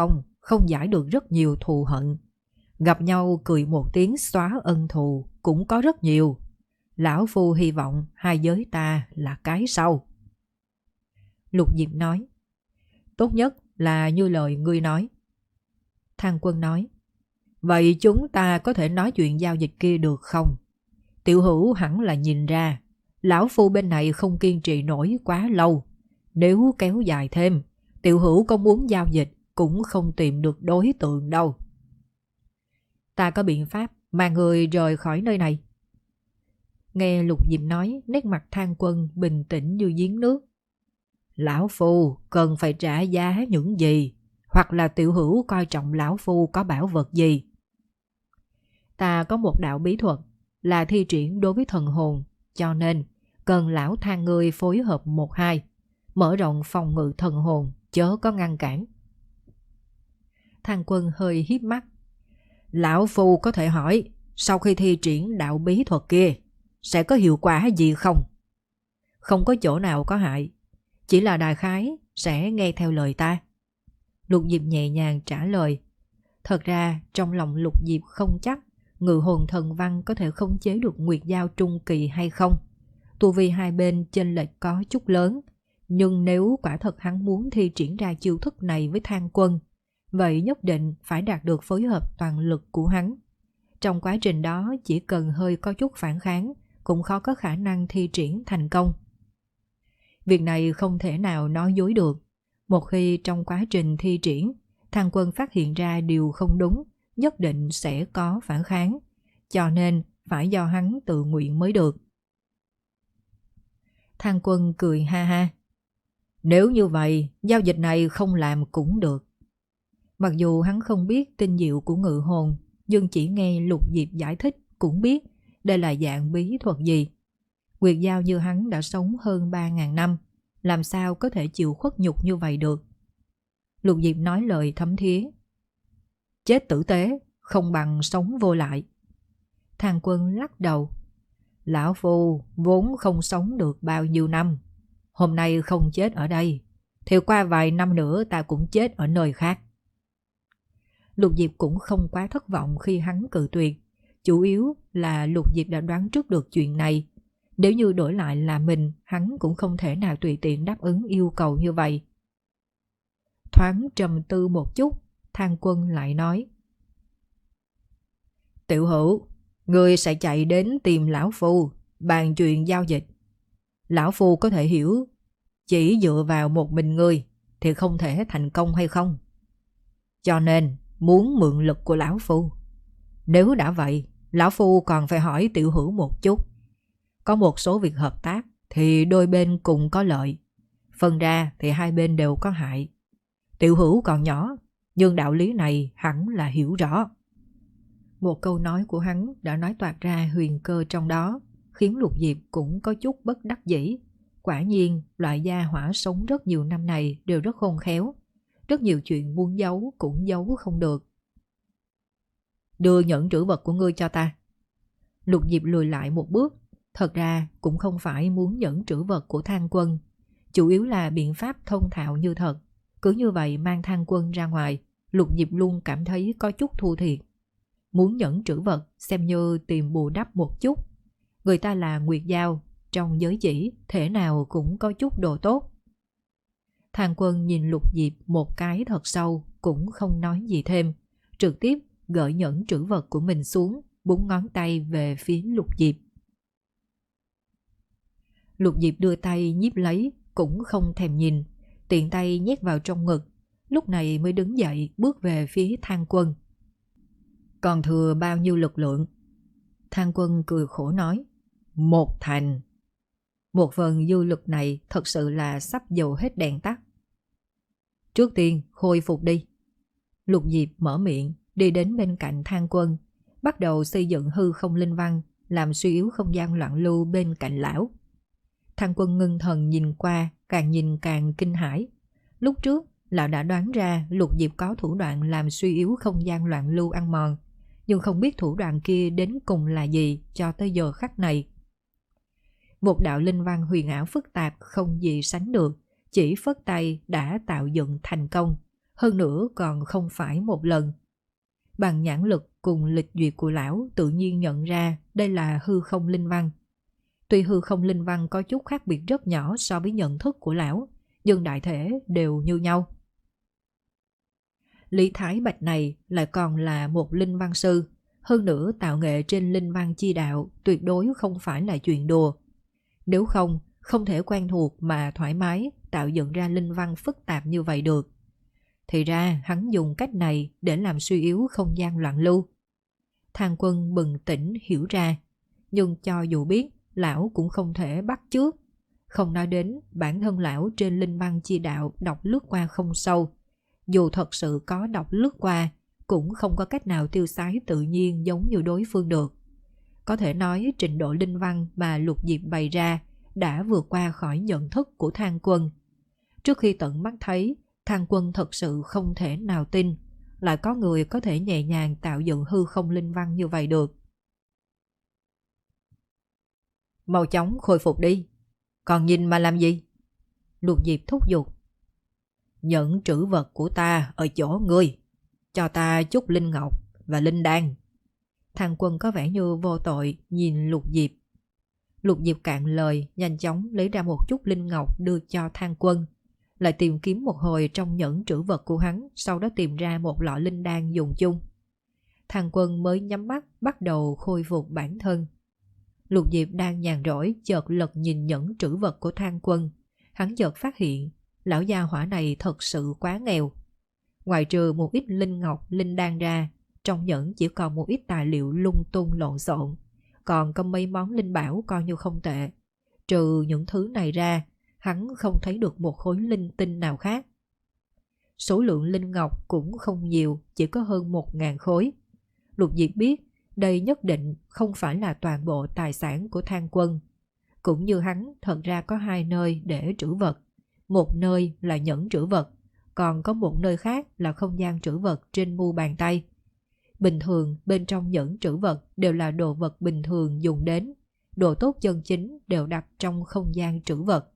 không giải được rất nhiều thù hận. Gặp nhau cười một tiếng xóa ân thù cũng có rất nhiều. Lão Phu hy vọng hai giới ta là cái sau. Lục Diệp nói, tốt nhất là như lời ngươi nói. Thang Quân nói, vậy chúng ta có thể nói chuyện giao dịch kia được không? Tiểu Hữu hẳn là nhìn ra, Lão Phu bên này không kiên trì nổi quá lâu. Nếu kéo dài thêm, Tiểu Hữu có muốn giao dịch cũng không tìm được đối tượng đâu. Ta có biện pháp mà người rời khỏi nơi này. Nghe Lục Diệp nói, nét mặt Thang Quân bình tĩnh như giếng nước. Lão Phu cần phải trả giá những gì, hoặc là Tiểu Hữu coi trọng Lão Phu có bảo vật gì? Ta có một đạo bí thuật là thi triển đối với thần hồn, cho nên cần lão Thang ngươi phối hợp một hai, mở rộng phòng ngự thần hồn, chớ có ngăn cản. Thang Quân hơi híp mắt. Lão Phu có thể hỏi, sau khi thi triển đạo bí thuật kia, sẽ có hiệu quả gì không? Không có chỗ nào có hại, chỉ là đại khái sẽ nghe theo lời ta. Lục Diệp nhẹ nhàng trả lời. Thật ra trong lòng Lục Diệp không chắc ngự hồn thần văn có thể khống chế được Nguyệt Giao trung kỳ hay không. Tu vi hai bên chênh lệch có chút lớn, nhưng nếu quả thật hắn muốn thi triển ra chiêu thức này với Thang Quân, vậy nhất định phải đạt được phối hợp toàn lực của hắn. Trong quá trình đó chỉ cần hơi có chút phản kháng cũng khó có khả năng thi triển thành công. Việc này không thể nào nói dối được. Một khi trong quá trình thi triển, Thang Quân phát hiện ra điều không đúng, nhất định sẽ có phản kháng, cho nên phải do hắn tự nguyện mới được. Thang Quân cười ha ha. Nếu như vậy, giao dịch này không làm cũng được. Mặc dù hắn không biết tinh diệu của ngự hồn, nhưng chỉ nghe Lục Diệp giải thích cũng biết đây là dạng bí thuật gì. Nguyệt Giao như hắn đã sống hơn ba ngàn năm, làm sao có thể chịu khuất nhục như vậy được. Lục Diệp nói lời thấm thía. Chết tử tế, không bằng sống vô lại. Thang Quân lắc đầu. Lão Phu vốn không sống được bao nhiêu năm. Hôm nay không chết ở đây, thì qua vài năm nữa ta cũng chết ở nơi khác. Lục Diệp cũng không quá thất vọng khi hắn cự tuyệt. Chủ yếu là Lục Diệp đã đoán trước được chuyện này. Nếu như đổi lại là mình, hắn cũng không thể nào tùy tiện đáp ứng yêu cầu như vậy. Thoáng trầm tư một chút, Thang Quân lại nói. Tiểu Hữu, ngươi sẽ chạy đến tìm Lão Phu bàn chuyện giao dịch. Lão Phu có thể hiểu, chỉ dựa vào một mình ngươi thì không thể thành công hay không? Cho nên muốn mượn lực của Lão Phu. Nếu đã vậy, Lão Phu còn phải hỏi Tiểu Hữu một chút. Có một số việc hợp tác thì đôi bên cùng có lợi, phân ra thì hai bên đều có hại. Tiểu Hữu còn nhỏ, nhưng đạo lý này hẳn là hiểu rõ. Một câu nói của hắn đã nói toạc ra huyền cơ trong đó, khiến Lục Diệp cũng có chút bất đắc dĩ. Quả nhiên, loại gia hỏa sống rất nhiều năm này đều rất khôn khéo. Rất nhiều chuyện muốn giấu cũng giấu không được. Đưa nhẫn trữ vật của ngươi cho ta. Lục Diệp lùi lại một bước. Thật ra cũng không phải muốn nhẫn trữ vật của Thang Quân, chủ yếu là biện pháp thông thạo như thật. Cứ như vậy mang Thang Quân ra ngoài, Lục Diệp luôn cảm thấy có chút thua thiệt. Muốn nhẫn trữ vật xem như tìm bù đắp một chút. Người ta là Nguyệt Giao, trong giới chỉ thể nào cũng có chút đồ tốt. Thang Quân nhìn Lục Diệp một cái thật sâu, cũng không nói gì thêm, trực tiếp gỡ nhẫn trữ vật của mình xuống, búng ngón tay về phía Lục Diệp. Lục Diệp đưa tay nhiếp lấy, cũng không thèm nhìn, tiện tay nhét vào trong ngực, lúc này mới đứng dậy bước về phía Thang Quân. Còn thừa bao nhiêu lực lượng? Thang Quân cười khổ nói. Một thành. Một phần dư lực này thật sự là sắp dầu hết đèn tắt. Trước tiên khôi phục đi. Lục Diệp mở miệng, đi đến bên cạnh Thang Quân, bắt đầu xây dựng hư không linh văn, làm suy yếu không gian loạn lưu bên cạnh lão. Thang Quân ngưng thần nhìn qua, càng nhìn càng kinh hãi. Lúc trước, lão đã đoán ra Lục Diệp có thủ đoạn làm suy yếu không gian loạn lưu ăn mòn, nhưng không biết thủ đoạn kia đến cùng là gì cho tới giờ khắc này. Một đạo linh văn huyền ảo phức tạp không gì sánh được, chỉ phất tay đã tạo dựng thành công, hơn nữa còn không phải một lần. Bằng nhãn lực cùng lịch duyệt của lão tự nhiên nhận ra đây là hư không linh văn. Tuy hư không linh văn có chút khác biệt rất nhỏ so với nhận thức của lão, nhưng đại thể đều như nhau. Lý Thái Bạch này lại còn là một linh văn sư, hơn nữa tạo nghệ trên linh văn chi đạo tuyệt đối không phải là chuyện đùa. Nếu không, không thể quen thuộc mà thoải mái tạo dựng ra linh văn phức tạp như vậy được. Thì ra hắn dùng cách này để làm suy yếu không gian loạn lưu. Thang Quân bừng tỉnh hiểu ra, nhưng cho dù biết, lão cũng không thể bắt chước. Không nói đến bản thân lão trên linh văn chi đạo đọc lướt qua không sâu. Dù thật sự có đọc lướt qua, cũng không có cách nào tiêu sái tự nhiên giống như đối phương được. Có thể nói trình độ linh văn mà Lục Diệp bày ra đã vượt qua khỏi nhận thức của Thang Quân. Trước khi tận mắt thấy, Thang Quân thật sự không thể nào tin lại có người có thể nhẹ nhàng tạo dựng hư không linh văn như vậy được. Mau chóng khôi phục đi, còn nhìn mà làm gì? Lục Diệp thúc giục. Nhận trữ vật của ta ở chỗ ngươi, cho ta chút linh ngọc và linh đan. Thang Quân có vẻ như vô tội nhìn Lục Diệp. Lục Diệp cạn lời, nhanh chóng lấy ra một chút linh ngọc đưa cho Thang Quân, lại tìm kiếm một hồi trong nhẫn trữ vật của hắn, sau đó tìm ra một lọ linh đan dùng chung. Thang Quân mới nhắm mắt bắt đầu khôi phục bản thân. Lục Diệp đang nhàn rỗi chợt lật nhìn nhẫn trữ vật của Thang Quân, hắn chợt phát hiện lão gia hỏa này thật sự quá nghèo. Ngoài trừ một ít linh ngọc, linh đan ra, trong nhẫn chỉ còn một ít tài liệu lung tung lộn xộn, còn có mấy món linh bảo coi như không tệ. Trừ những thứ này ra, hắn không thấy được một khối linh tinh nào khác. Số lượng linh ngọc cũng không nhiều, chỉ có hơn một ngàn khối. Lục Diệp biết đây nhất định không phải là toàn bộ tài sản của Thang Quân. Cũng như hắn, thật ra có hai nơi để trữ vật. Một nơi là nhẫn trữ vật, còn có một nơi khác là không gian trữ vật trên mu bàn tay. Bình thường bên trong nhẫn trữ vật đều là đồ vật bình thường dùng đến, đồ tốt chân chính đều đặt trong không gian trữ vật.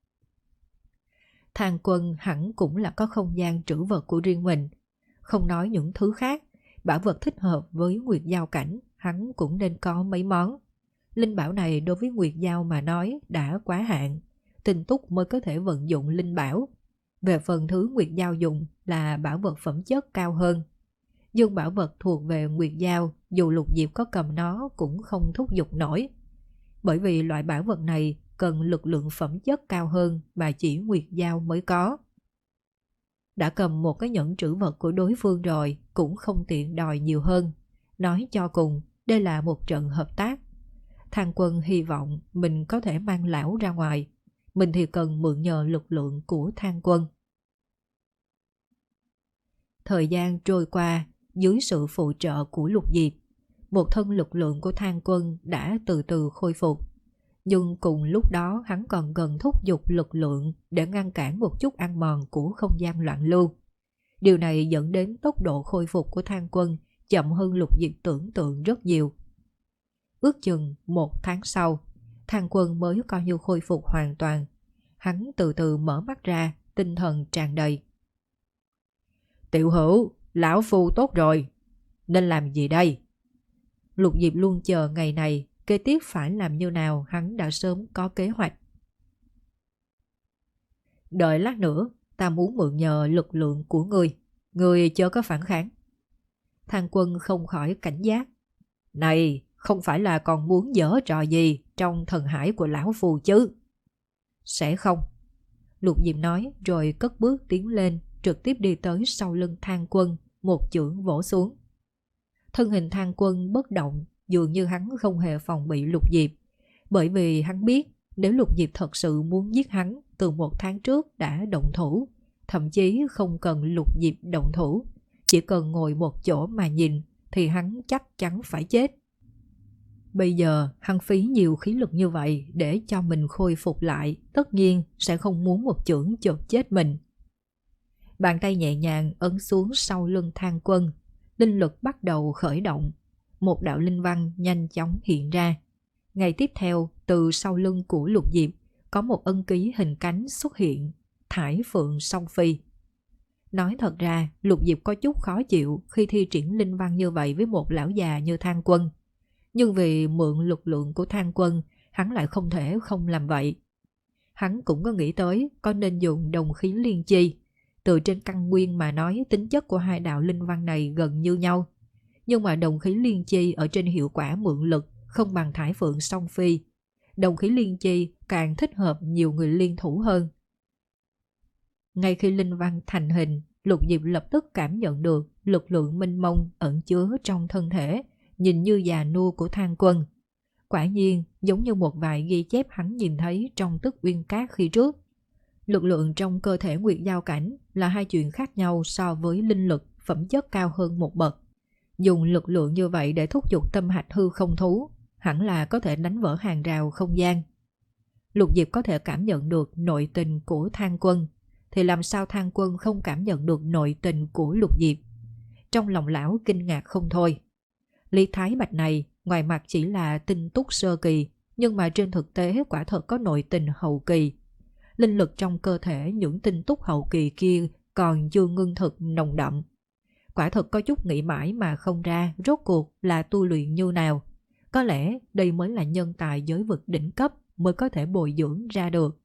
Thang Quân hẳn cũng là có không gian trữ vật của riêng mình. Không nói những thứ khác, bảo vật thích hợp với Nguyệt Giao cảnh hắn cũng nên có mấy món. Linh bảo này đối với Nguyệt Giao mà nói đã quá hạn, Tinh Túc mới có thể vận dụng linh bảo. Về phần thứ Nguyệt Giao dùng là bảo vật phẩm chất cao hơn. Nhưng bảo vật thuộc về Nguyệt Giao, dù Lục Diệp có cầm nó cũng không thúc giục nổi. Bởi vì loại bảo vật này cần lực lượng phẩm chất cao hơn mà chỉ Nguyệt Giao mới có. Đã cầm một cái nhẫn trữ vật của đối phương rồi, cũng không tiện đòi nhiều hơn. Nói cho cùng, đây là một trận hợp tác. Thang Quân hy vọng mình có thể mang lão ra ngoài, mình thì cần mượn nhờ lực lượng của Thang Quân. Thời gian trôi qua, dưới sự phụ trợ của Lục Diệp, một thân lực lượng của Thang Quân đã từ từ khôi phục. Nhưng cùng lúc đó hắn còn gần thúc giục lực lượng để ngăn cản một chút ăn mòn của không gian loạn lưu. Điều này dẫn đến tốc độ khôi phục của Thang Quân chậm hơn Lục Diệp tưởng tượng rất nhiều. Ước chừng một tháng sau, Thang Quân mới coi như khôi phục hoàn toàn. Hắn từ từ mở mắt ra, tinh thần tràn đầy. Tiểu Hữu, lão phu tốt rồi, nên làm gì đây? Lục Diệp luôn chờ ngày này, kế tiếp phải làm như nào hắn đã sớm có kế hoạch. Đợi lát nữa, ta muốn mượn nhờ lực lượng của ngươi, ngươi chớ có phản kháng. Thang Quân không khỏi cảnh giác. Này, không phải là còn muốn giở trò gì trong thần hải của lão phù chứ? Sẽ không. Lục Diệp nói rồi cất bước tiến lên, trực tiếp đi tới sau lưng Thang Quân, một chưởng vỗ xuống. Thân hình Thang Quân bất động, dường như hắn không hề phòng bị Lục Diệp, bởi vì hắn biết nếu Lục Diệp thật sự muốn giết hắn từ một tháng trước đã động thủ, thậm chí không cần Lục Diệp động thủ, chỉ cần ngồi một chỗ mà nhìn thì hắn chắc chắn phải chết. Bây giờ hắn phí nhiều khí lực như vậy để cho mình khôi phục lại, tất nhiên sẽ không muốn một chưởng chộp chết mình. Bàn tay nhẹ nhàng ấn xuống sau lưng Thang Quân, linh lực bắt đầu khởi động. Một đạo linh văn nhanh chóng hiện ra. Ngày tiếp theo, từ sau lưng của Lục Diệp có một ân ký hình cánh xuất hiện, Thải Phượng Song Phi. Nói thật ra, Lục Diệp có chút khó chịu khi thi triển linh văn như vậy với một lão già như Thang Quân. Nhưng vì mượn lực lượng của Thang Quân, hắn lại không thể không làm vậy. Hắn cũng có nghĩ tới có nên dùng đồng khí liên chi. Từ trên căn nguyên mà nói, tính chất của hai đạo linh văn này gần như nhau. Nhưng mà đồng khí liên chi ở trên hiệu quả mượn lực không bằng Thải Phượng Song Phi. Đồng khí liên chi càng thích hợp nhiều người liên thủ hơn. Ngay khi linh văn thành hình, Lục Diệp lập tức cảm nhận được lực lượng mênh mông ẩn chứa trong thân thể, nhìn như già nua của Thang Quân. Quả nhiên, giống như một vài ghi chép hắn nhìn thấy trong Tức Uyên Cát khi trước. Lực lượng trong cơ thể Nguyệt Giao Cảnh là hai chuyện khác nhau so với linh lực, phẩm chất cao hơn một bậc. Dùng lực lượng như vậy để thúc giục tâm hạch hư không thú, hẳn là có thể đánh vỡ hàng rào không gian. Lục Diệp có thể cảm nhận được nội tình của Thang Quân, thì làm sao Thang Quân không cảm nhận được nội tình của Lục Diệp? Trong lòng lão kinh ngạc không thôi. Lý Thái Bạch này ngoài mặt chỉ là tinh túc sơ kỳ, nhưng mà trên thực tế quả thật có nội tình hậu kỳ. Linh lực trong cơ thể những tinh túc hậu kỳ kia còn chưa ngưng thực nồng đậm. Quả thật có chút nghĩ mãi mà không ra rốt cuộc là tu luyện như nào. Có lẽ đây mới là nhân tài giới vực đỉnh cấp mới có thể bồi dưỡng ra được.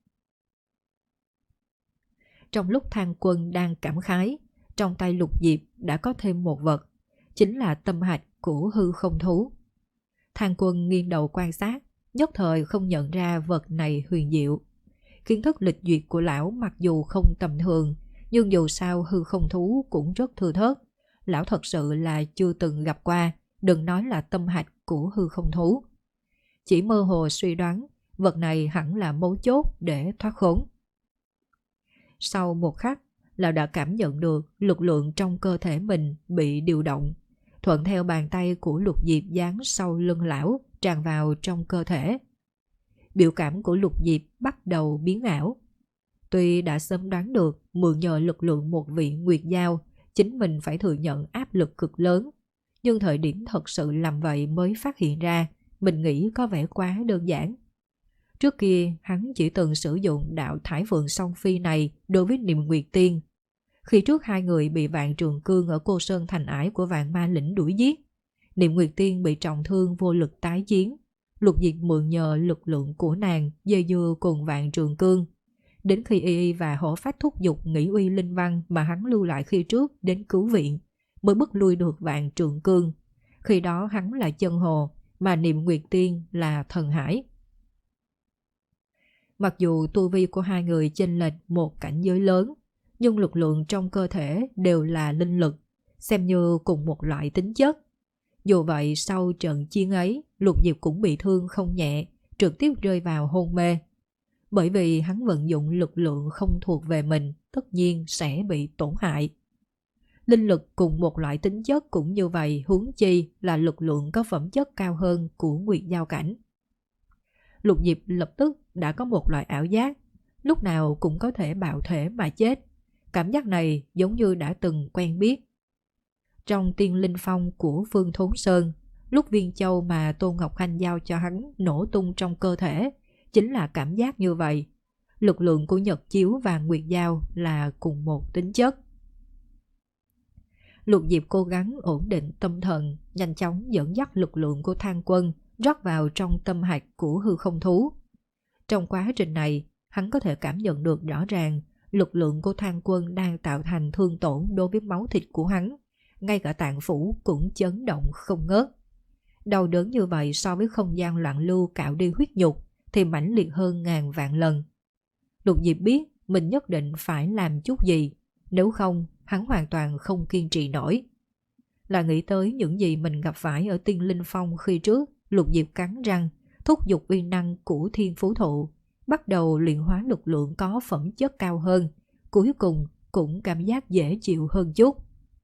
Trong lúc Thang Quân đang cảm khái, trong tay Lục Diệp đã có thêm một vật, chính là tâm hạch của hư không thú. Thang Quân nghiêng đầu quan sát, nhất thời không nhận ra vật này huyền diệu. Kiến thức lịch duyệt của lão mặc dù không tầm thường, nhưng dù sao hư không thú cũng rất thưa thớt. Lão thật sự là chưa từng gặp qua, đừng nói là tâm hạch của hư không thú. Chỉ mơ hồ suy đoán, vật này hẳn là mấu chốt để thoát khốn. Sau một khắc, lão đã cảm nhận được lực lượng trong cơ thể mình bị điều động, thuận theo bàn tay của Lục Diệp dán sau lưng lão tràn vào trong cơ thể. Biểu cảm của Lục Diệp bắt đầu biến ảo. Tuy đã sớm đoán được mượn nhờ lực lượng một vị Nguyệt Giao, chính mình phải thừa nhận áp lực cực lớn, nhưng thời điểm thật sự làm vậy mới phát hiện ra mình nghĩ có vẻ quá đơn giản. Trước kia hắn chỉ từng sử dụng đạo Thải Phượng Song Phi này đối với Niệm Nguyệt Tiên. Khi trước hai người bị Vạn Trường Cương ở Cô Sơn Thành Ải của Vạn Ma Lĩnh đuổi giết, Niệm Nguyệt Tiên bị trọng thương vô lực tái chiến. Lục Diệp mượn nhờ lực lượng của nàng dây dưa cùng Vạn Trường Cương. Đến khi Y Y và Hổ Phách thúc giục nghĩ uy linh văn mà hắn lưu lại khi trước đến cứu viện, mới bức lui được Vạn Trường Cương. Khi đó hắn là chân hồ, mà Niệm Nguyệt Tiên là thần hải. Mặc dù tu vi của hai người chênh lệch một cảnh giới lớn, nhưng lực lượng trong cơ thể đều là linh lực, xem như cùng một loại tính chất. Dù vậy sau trận chiến ấy, Lục Diệp cũng bị thương không nhẹ, trực tiếp rơi vào hôn mê. Bởi vì hắn vận dụng lực lượng không thuộc về mình, tất nhiên sẽ bị tổn hại. Linh lực cùng một loại tính chất cũng như vậy, huống chi là lực lượng có phẩm chất cao hơn của Nguyệt Giao Cảnh. Lục Diệp lập tức đã có một loại ảo giác, lúc nào cũng có thể bạo thể mà chết. Cảm giác này giống như đã từng quen biết. Trong Tiên Linh Phong của Phương Thốn Sơn, lúc viên châu mà Tôn Ngọc Khanh giao cho hắn nổ tung trong cơ thể, chính là cảm giác như vậy. Lực lượng của Nhật Chiếu và Nguyệt Giao là cùng một tính chất. Lục Diệp cố gắng ổn định tâm thần, nhanh chóng dẫn dắt lực lượng của Thang Quân rót vào trong tâm hạch của hư không thú. Trong quá trình này, hắn có thể cảm nhận được rõ ràng lực lượng của Thang Quân đang tạo thành thương tổn đối với máu thịt của hắn. Ngay cả tạng phủ cũng chấn động không ngớt. Đau đớn như vậy so với không gian loạn lưu cạo đi huyết nhục thì mãnh liệt hơn ngàn vạn lần. Lục Diệp biết mình nhất định phải làm chút gì, nếu không hắn hoàn toàn không kiên trì nổi. Là nghĩ tới những gì mình gặp phải ở Tiên Linh Phong khi trước, Lục Diệp cắn răng, thúc giục uy năng của Thiên Phú Thụ, bắt đầu luyện hóa lực lượng có phẩm chất cao hơn, cuối cùng cũng cảm giác dễ chịu hơn chút.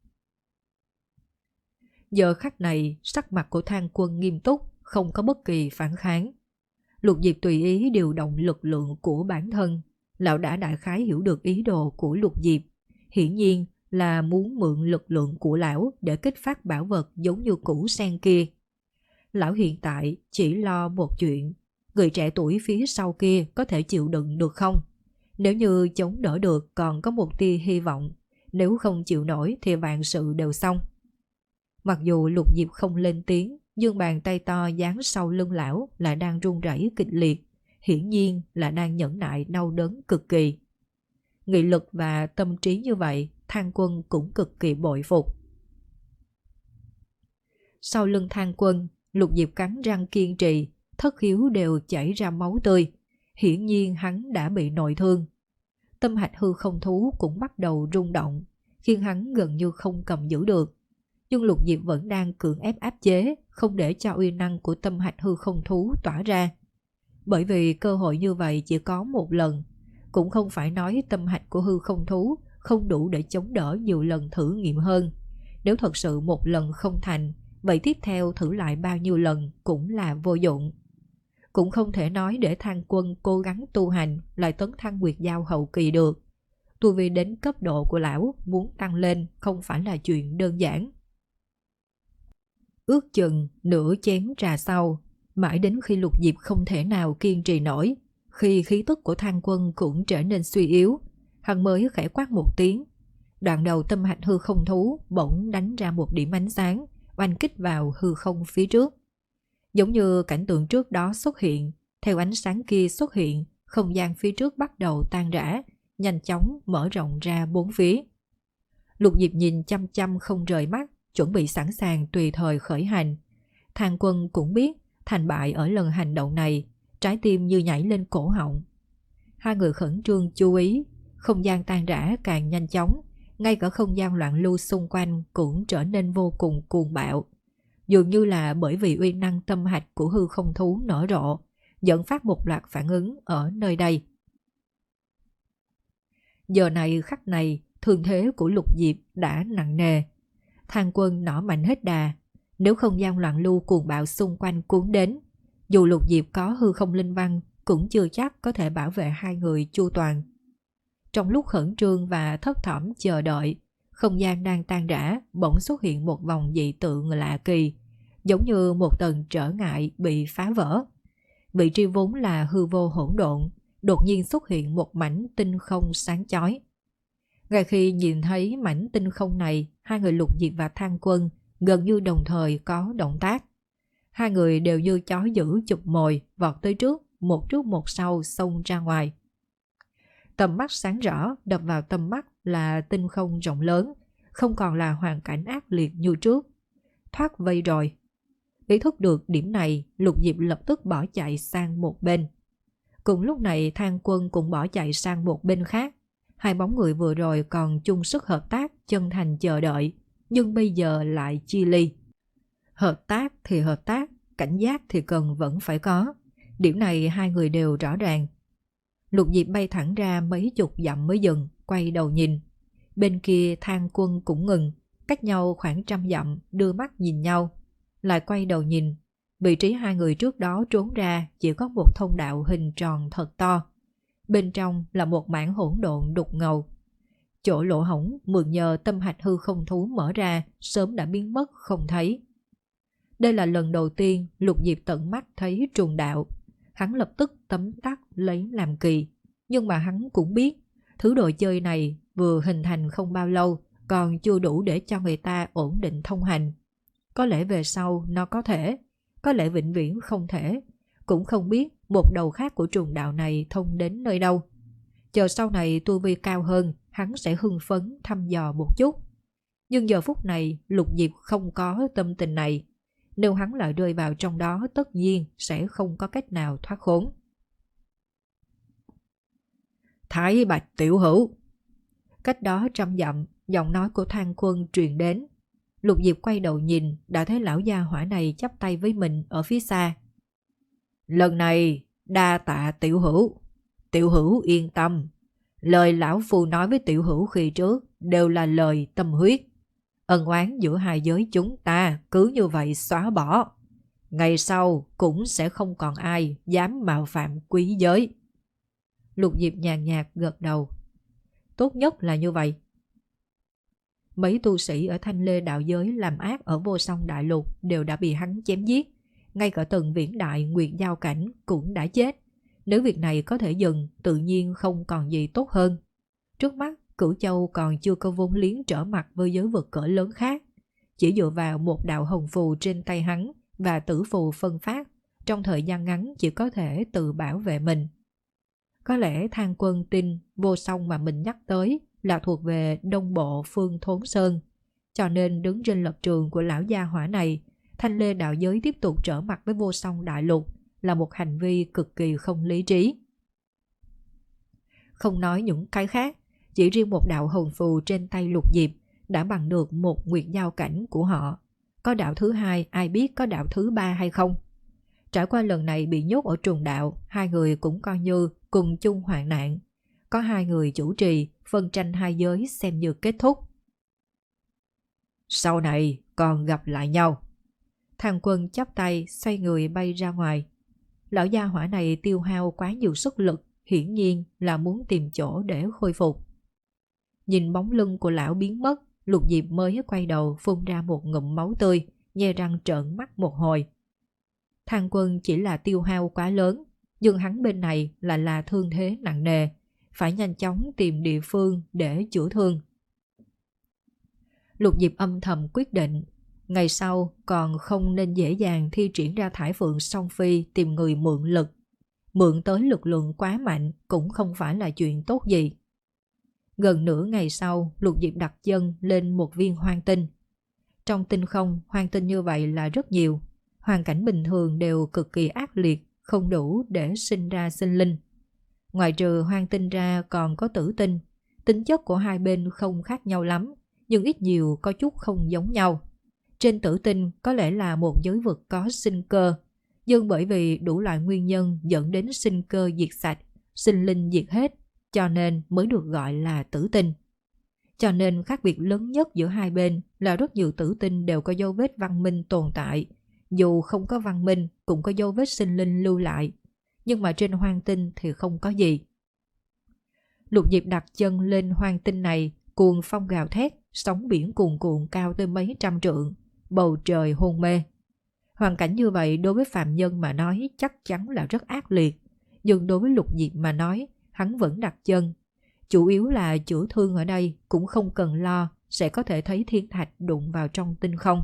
Giờ khắc này, sắc mặt của Thang Quân nghiêm túc, không có bất kỳ phản kháng. Lục Diệp tùy ý điều động lực lượng của bản thân. Lão đã đại khái hiểu được ý đồ của Lục Diệp. Hiển nhiên là muốn mượn lực lượng của lão để kích phát bảo vật giống như củ sen kia. Lão hiện tại chỉ lo một chuyện, người trẻ tuổi phía sau kia có thể chịu đựng được không? Nếu như chống đỡ được còn có một tia hy vọng, Nếu không chịu nổi thì vạn sự đều xong. Mặc dù Lục Diệp không lên tiếng, nhưng bàn tay to dán sau lưng lão là đang run rẩy kịch liệt, hiển nhiên là đang nhẫn nại đau đớn cực kỳ. Nghị lực và tâm trí như vậy, Thang Quân cũng cực kỳ bội phục. Sau lưng Thang Quân, Lục Diệp cắn răng kiên trì, thất khiếu đều chảy ra máu tươi. Hiển nhiên hắn đã bị nội thương. Tâm hạch hư không thú cũng bắt đầu rung động, khiến hắn gần như không cầm giữ được. Nhưng Lục Diệp vẫn đang cưỡng ép áp chế, không để cho uy năng của tâm hạch hư không thú tỏa ra. Bởi vì cơ hội như vậy chỉ có một lần, cũng không phải nói tâm hạch của hư không thú không đủ để chống đỡ nhiều lần thử nghiệm hơn. Nếu thật sự một lần không thành, vậy tiếp theo thử lại bao nhiêu lần cũng là vô dụng. Cũng không thể nói để Thang Quân cố gắng tu hành lại tấn thăng Nguyệt Giao hậu kỳ được. Tu vi đến cấp độ của lão muốn tăng lên không phải là chuyện đơn giản. Ước chừng nửa chén trà sau, mãi đến khi Lục Diệp không thể nào kiên trì nổi, khi khí tức của Thang Quân cũng trở nên suy yếu, hắn mới khẽ quát một tiếng. Đoạn đầu tâm hạch hư không thú bỗng đánh ra một điểm ánh sáng, oanh kích vào hư không phía trước. Giống như cảnh tượng trước đó xuất hiện, theo ánh sáng kia xuất hiện, không gian phía trước bắt đầu tan rã, nhanh chóng mở rộng ra bốn phía. Lục Diệp nhìn chăm chăm không rời mắt, chuẩn bị sẵn sàng tùy thời khởi hành. Thang Quân cũng biết thành bại ở lần hành động này, trái tim như nhảy lên cổ họng. Hai người khẩn trương chú ý, không gian tan rã càng nhanh chóng, ngay cả không gian loạn lưu xung quanh cũng trở nên vô cùng cuồng bạo. Dường như là bởi vì uy năng tâm hạch của hư không thú nở rộ, dẫn phát một loạt phản ứng ở nơi đây. Giờ này khắc này, thương thế của Lục Diệp đã nặng nề. Thang Quân nỏ mạnh hết đà, nếu không gian loạn lưu cuồng bạo xung quanh cuốn đến, dù Lục Diệp có hư không linh văn cũng chưa chắc có thể bảo vệ hai người chu toàn. Trong lúc khẩn trương và thất thỏm chờ đợi, không gian đang tan rã bỗng xuất hiện một vòng dị tượng lạ kỳ, giống như một tầng trở ngại bị phá vỡ. Vị trí vốn là hư vô hỗn độn, đột nhiên xuất hiện một mảnh tinh không sáng chói. Ngay khi nhìn thấy mảnh tinh không này, hai người Lục Diệp và Thang Quân gần như đồng thời có động tác. Hai người đều như chó dữ chụp mồi, vọt tới trước, một trước một sau xông ra ngoài. Tầm mắt sáng rõ, đập vào tầm mắt là tinh không rộng lớn, không còn là hoàn cảnh ác liệt như trước. Thoát vây rồi. Ý thức được điểm này, Lục Diệp lập tức bỏ chạy sang một bên. Cùng lúc này Thang Quân cũng bỏ chạy sang một bên khác. Hai bóng người vừa rồi còn chung sức hợp tác, chân thành chờ đợi, nhưng bây giờ lại chia ly. Hợp tác thì hợp tác, cảnh giác thì cần vẫn phải có. Điểm này hai người đều rõ ràng. Lục Diệp bay thẳng ra mấy chục dặm mới dừng, quay đầu nhìn. Bên kia Thang Quân cũng ngừng, cách nhau khoảng trăm dặm, đưa mắt nhìn nhau. Lại quay đầu nhìn, vị trí hai người trước đó trốn ra chỉ có một thông đạo hình tròn thật to. Bên trong là một mảng hỗn độn đục ngầu. Chỗ lỗ hổng mượn nhờ tâm hạch hư không thú mở ra sớm đã biến mất không thấy. Đây là lần đầu tiên Lục Diệp tận mắt thấy trùng đạo. Hắn lập tức tấm tắc lấy làm kỳ. Nhưng mà hắn cũng biết, thứ đồ chơi này vừa hình thành không bao lâu, còn chưa đủ để cho người ta ổn định thông hành. Có lẽ về sau nó có thể, có lẽ vĩnh viễn không thể. Cũng không biết một đầu khác của trùng đạo này thông đến nơi đâu. Chờ sau này tu vi cao hơn, hắn sẽ hưng phấn thăm dò một chút. Nhưng giờ phút này Lục Diệp không có tâm tình này. Nếu hắn lại rơi vào trong đó tất nhiên sẽ không có cách nào thoát khốn. Thái Bạch tiểu hữu. Cách đó trăm dặm, giọng nói của Thang Quân truyền đến. Lục Diệp quay đầu nhìn, đã thấy lão gia hỏa này chắp tay với mình ở phía xa. Lần này đa tạ tiểu hữu. Tiểu hữu yên tâm. Lời lão phu nói với tiểu hữu khi trước đều là lời tâm huyết. Ân oán giữa hai giới chúng ta cứ như vậy xóa bỏ. Ngày sau cũng sẽ không còn ai dám mạo phạm quý giới. Lục Diệp nhàn nhạt gật đầu. Tốt nhất là như vậy. Mấy tu sĩ ở Thanh Lê đạo giới làm ác ở Vô Song Đại Lục đều đã bị hắn chém giết. Ngay cả Tần Viễn Đại Nguyệt Giao Cảnh cũng đã chết. Nếu việc này có thể dừng, tự nhiên không còn gì tốt hơn. Trước mắt Cửu Châu còn chưa có vốn liếng trở mặt với giới vực cỡ lớn khác. Chỉ dựa vào một đạo hồng phù trên tay hắn và tử phù phân phát, trong thời gian ngắn chỉ có thể tự bảo vệ mình. Có lẽ Thang Quân tin Vô Song mà mình nhắc tới là thuộc về Đông Bộ Phương Thốn Sơn, cho nên đứng trên lập trường của lão gia hỏa này, Thanh Lê đạo giới tiếp tục trở mặt với Vô Song đại lục là một hành vi cực kỳ không lý trí. Không nói những cái khác, chỉ riêng một đạo hồng phù trên tay Lục Diệp đã bằng được một nguyệt giao cảnh của họ. Có đạo thứ hai, ai biết có đạo thứ ba hay không? Trải qua lần này bị nhốt ở trùng đạo, hai người cũng coi như cùng chung hoạn nạn. Có hai người chủ trì, phân tranh hai giới xem như kết thúc. Sau này còn gặp lại nhau. Thang Quân chắp tay xoay người bay ra ngoài. Lão gia hỏa này tiêu hao quá nhiều sức lực, hiển nhiên là muốn tìm chỗ để khôi phục. Nhìn bóng lưng của lão biến mất, Lục Diệp mới quay đầu phun ra một ngụm máu tươi, nhe răng trợn mắt một hồi. Thang Quân chỉ là tiêu hao quá lớn, nhưng hắn bên này là là thương thế nặng nề, phải nhanh chóng tìm địa phương để chữa thương. Lục Diệp âm thầm quyết định, ngày sau còn không nên dễ dàng thi triển ra Thải Phượng Song Phi tìm người mượn lực. Mượn tới lực lượng quá mạnh cũng không phải là chuyện tốt gì. Gần nửa ngày sau, Lục Diệp đặt chân lên một viên hoang tinh. Trong tinh không, hoang tinh như vậy là rất nhiều. Hoàn cảnh bình thường đều cực kỳ ác liệt, không đủ để sinh ra sinh linh. Ngoài trừ hoang tinh ra còn có tử tinh. Tính chất của hai bên không khác nhau lắm, nhưng ít nhiều có chút không giống nhau. Trên tử tinh có lẽ là một giới vực có sinh cơ, nhưng bởi vì đủ loại nguyên nhân dẫn đến sinh cơ diệt sạch, sinh linh diệt hết, cho nên mới được gọi là tử tinh. Cho nên khác biệt lớn nhất giữa hai bên là rất nhiều tử tinh đều có dấu vết văn minh tồn tại. Dù không có văn minh cũng có dấu vết sinh linh lưu lại, nhưng mà trên hoang tinh thì không có gì. Lục Diệp đặt chân lên hoang tinh này, cuồng phong gào thét, sóng biển cuồn cuộn cao tới mấy trăm trượng, bầu trời hôn mê. Hoàn cảnh như vậy đối với phạm nhân mà nói chắc chắn là rất ác liệt, nhưng đối với Lục Diệp mà nói, hắn vẫn đặt chân. Chủ yếu là chữa thương ở đây cũng không cần lo sẽ có thể thấy thiên thạch đụng vào trong tinh không.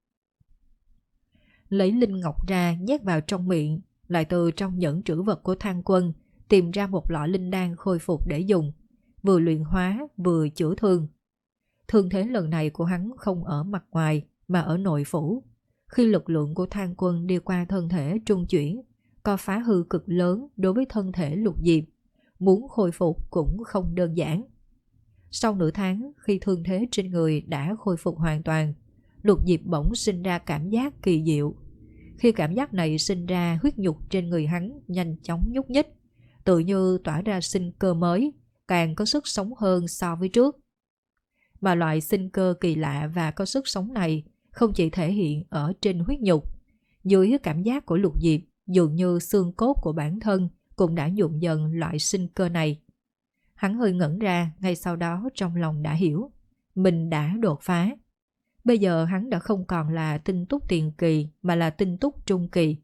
Lấy linh ngọc ra nhét vào trong miệng, lại từ trong nhẫn trữ vật của Thang Quân tìm ra một lọ linh đan khôi phục để dùng, vừa luyện hóa vừa chữa thương. Thương thế lần này của hắn không ở mặt ngoài mà ở nội phủ. Khi lực lượng của Thang Quân đi qua thân thể trung chuyển, có phá hư cực lớn đối với thân thể Lục Diệp, muốn khôi phục cũng không đơn giản. Sau nửa tháng, khi thương thế trên người đã khôi phục hoàn toàn, Lục Diệp bỗng sinh ra cảm giác kỳ diệu. Khi cảm giác này sinh ra, huyết nhục trên người hắn nhanh chóng nhúc nhích, tự như tỏa ra sinh cơ mới, càng có sức sống hơn so với trước. Mà loại sinh cơ kỳ lạ và có sức sống này không chỉ thể hiện ở trên huyết nhục. Dưới cảm giác của Lục Diệp, dường như xương cốt của bản thân cũng đã nhuộm dần loại sinh cơ này. Hắn hơi ngẩn ra, ngay sau đó trong lòng đã hiểu, mình đã đột phá. Bây giờ hắn đã không còn là tinh túc tiền kỳ mà là tinh túc trung kỳ.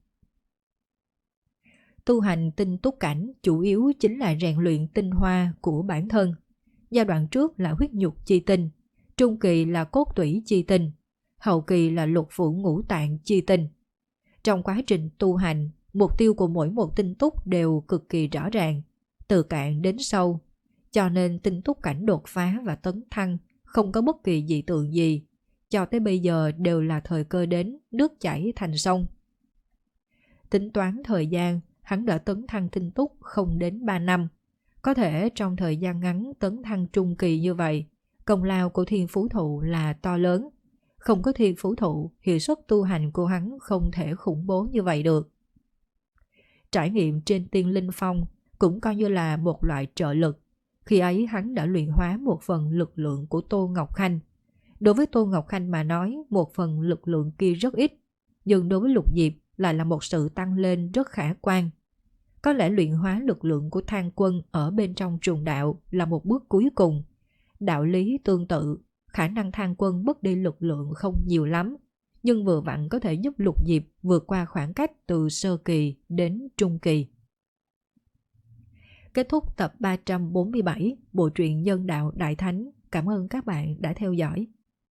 Tu hành tinh túc cảnh chủ yếu chính là rèn luyện tinh hoa của bản thân. Giai đoạn trước là huyết nhục chi tinh, trung kỳ là cốt tủy chi tinh, hậu kỳ là lục phủ ngũ tạng chi tinh. Trong quá trình tu hành, mục tiêu của mỗi một tinh túc đều cực kỳ rõ ràng, từ cạn đến sâu, cho nên tinh túc cảnh đột phá và tấn thăng không có bất kỳ dị tượng gì, cho tới bây giờ đều là thời cơ đến nước chảy thành sông. Tính toán thời gian, hắn đã tấn thăng tinh túc không đến ba năm. Có thể trong thời gian ngắn tấn thăng trung kỳ như vậy, công lao của thiên phú thụ là to lớn. Không có thiên phú thụ, hiệu suất tu hành của hắn không thể khủng bố như vậy được. Trải nghiệm trên tiên linh phong cũng coi như là một loại trợ lực. Khi ấy hắn đã luyện hóa một phần lực lượng của Tô Ngọc Khanh. Đối với Tô Ngọc Khanh mà nói, một phần lực lượng kia rất ít, nhưng đối với Lục Diệp lại là một sự tăng lên rất khả quan. Có lẽ luyện hóa lực lượng của Thang Quân ở bên trong trùng đạo là một bước cuối cùng. Đạo lý tương tự, khả năng Thang Quân mất đi lực lượng không nhiều lắm, nhưng vừa vặn có thể giúp Lục Diệp vượt qua khoảng cách từ sơ kỳ đến trung kỳ. Kết thúc tập ba trăm bốn mươi bảy Bộ truyện Nhân đạo Đại Thánh. Cảm ơn các bạn đã theo dõi.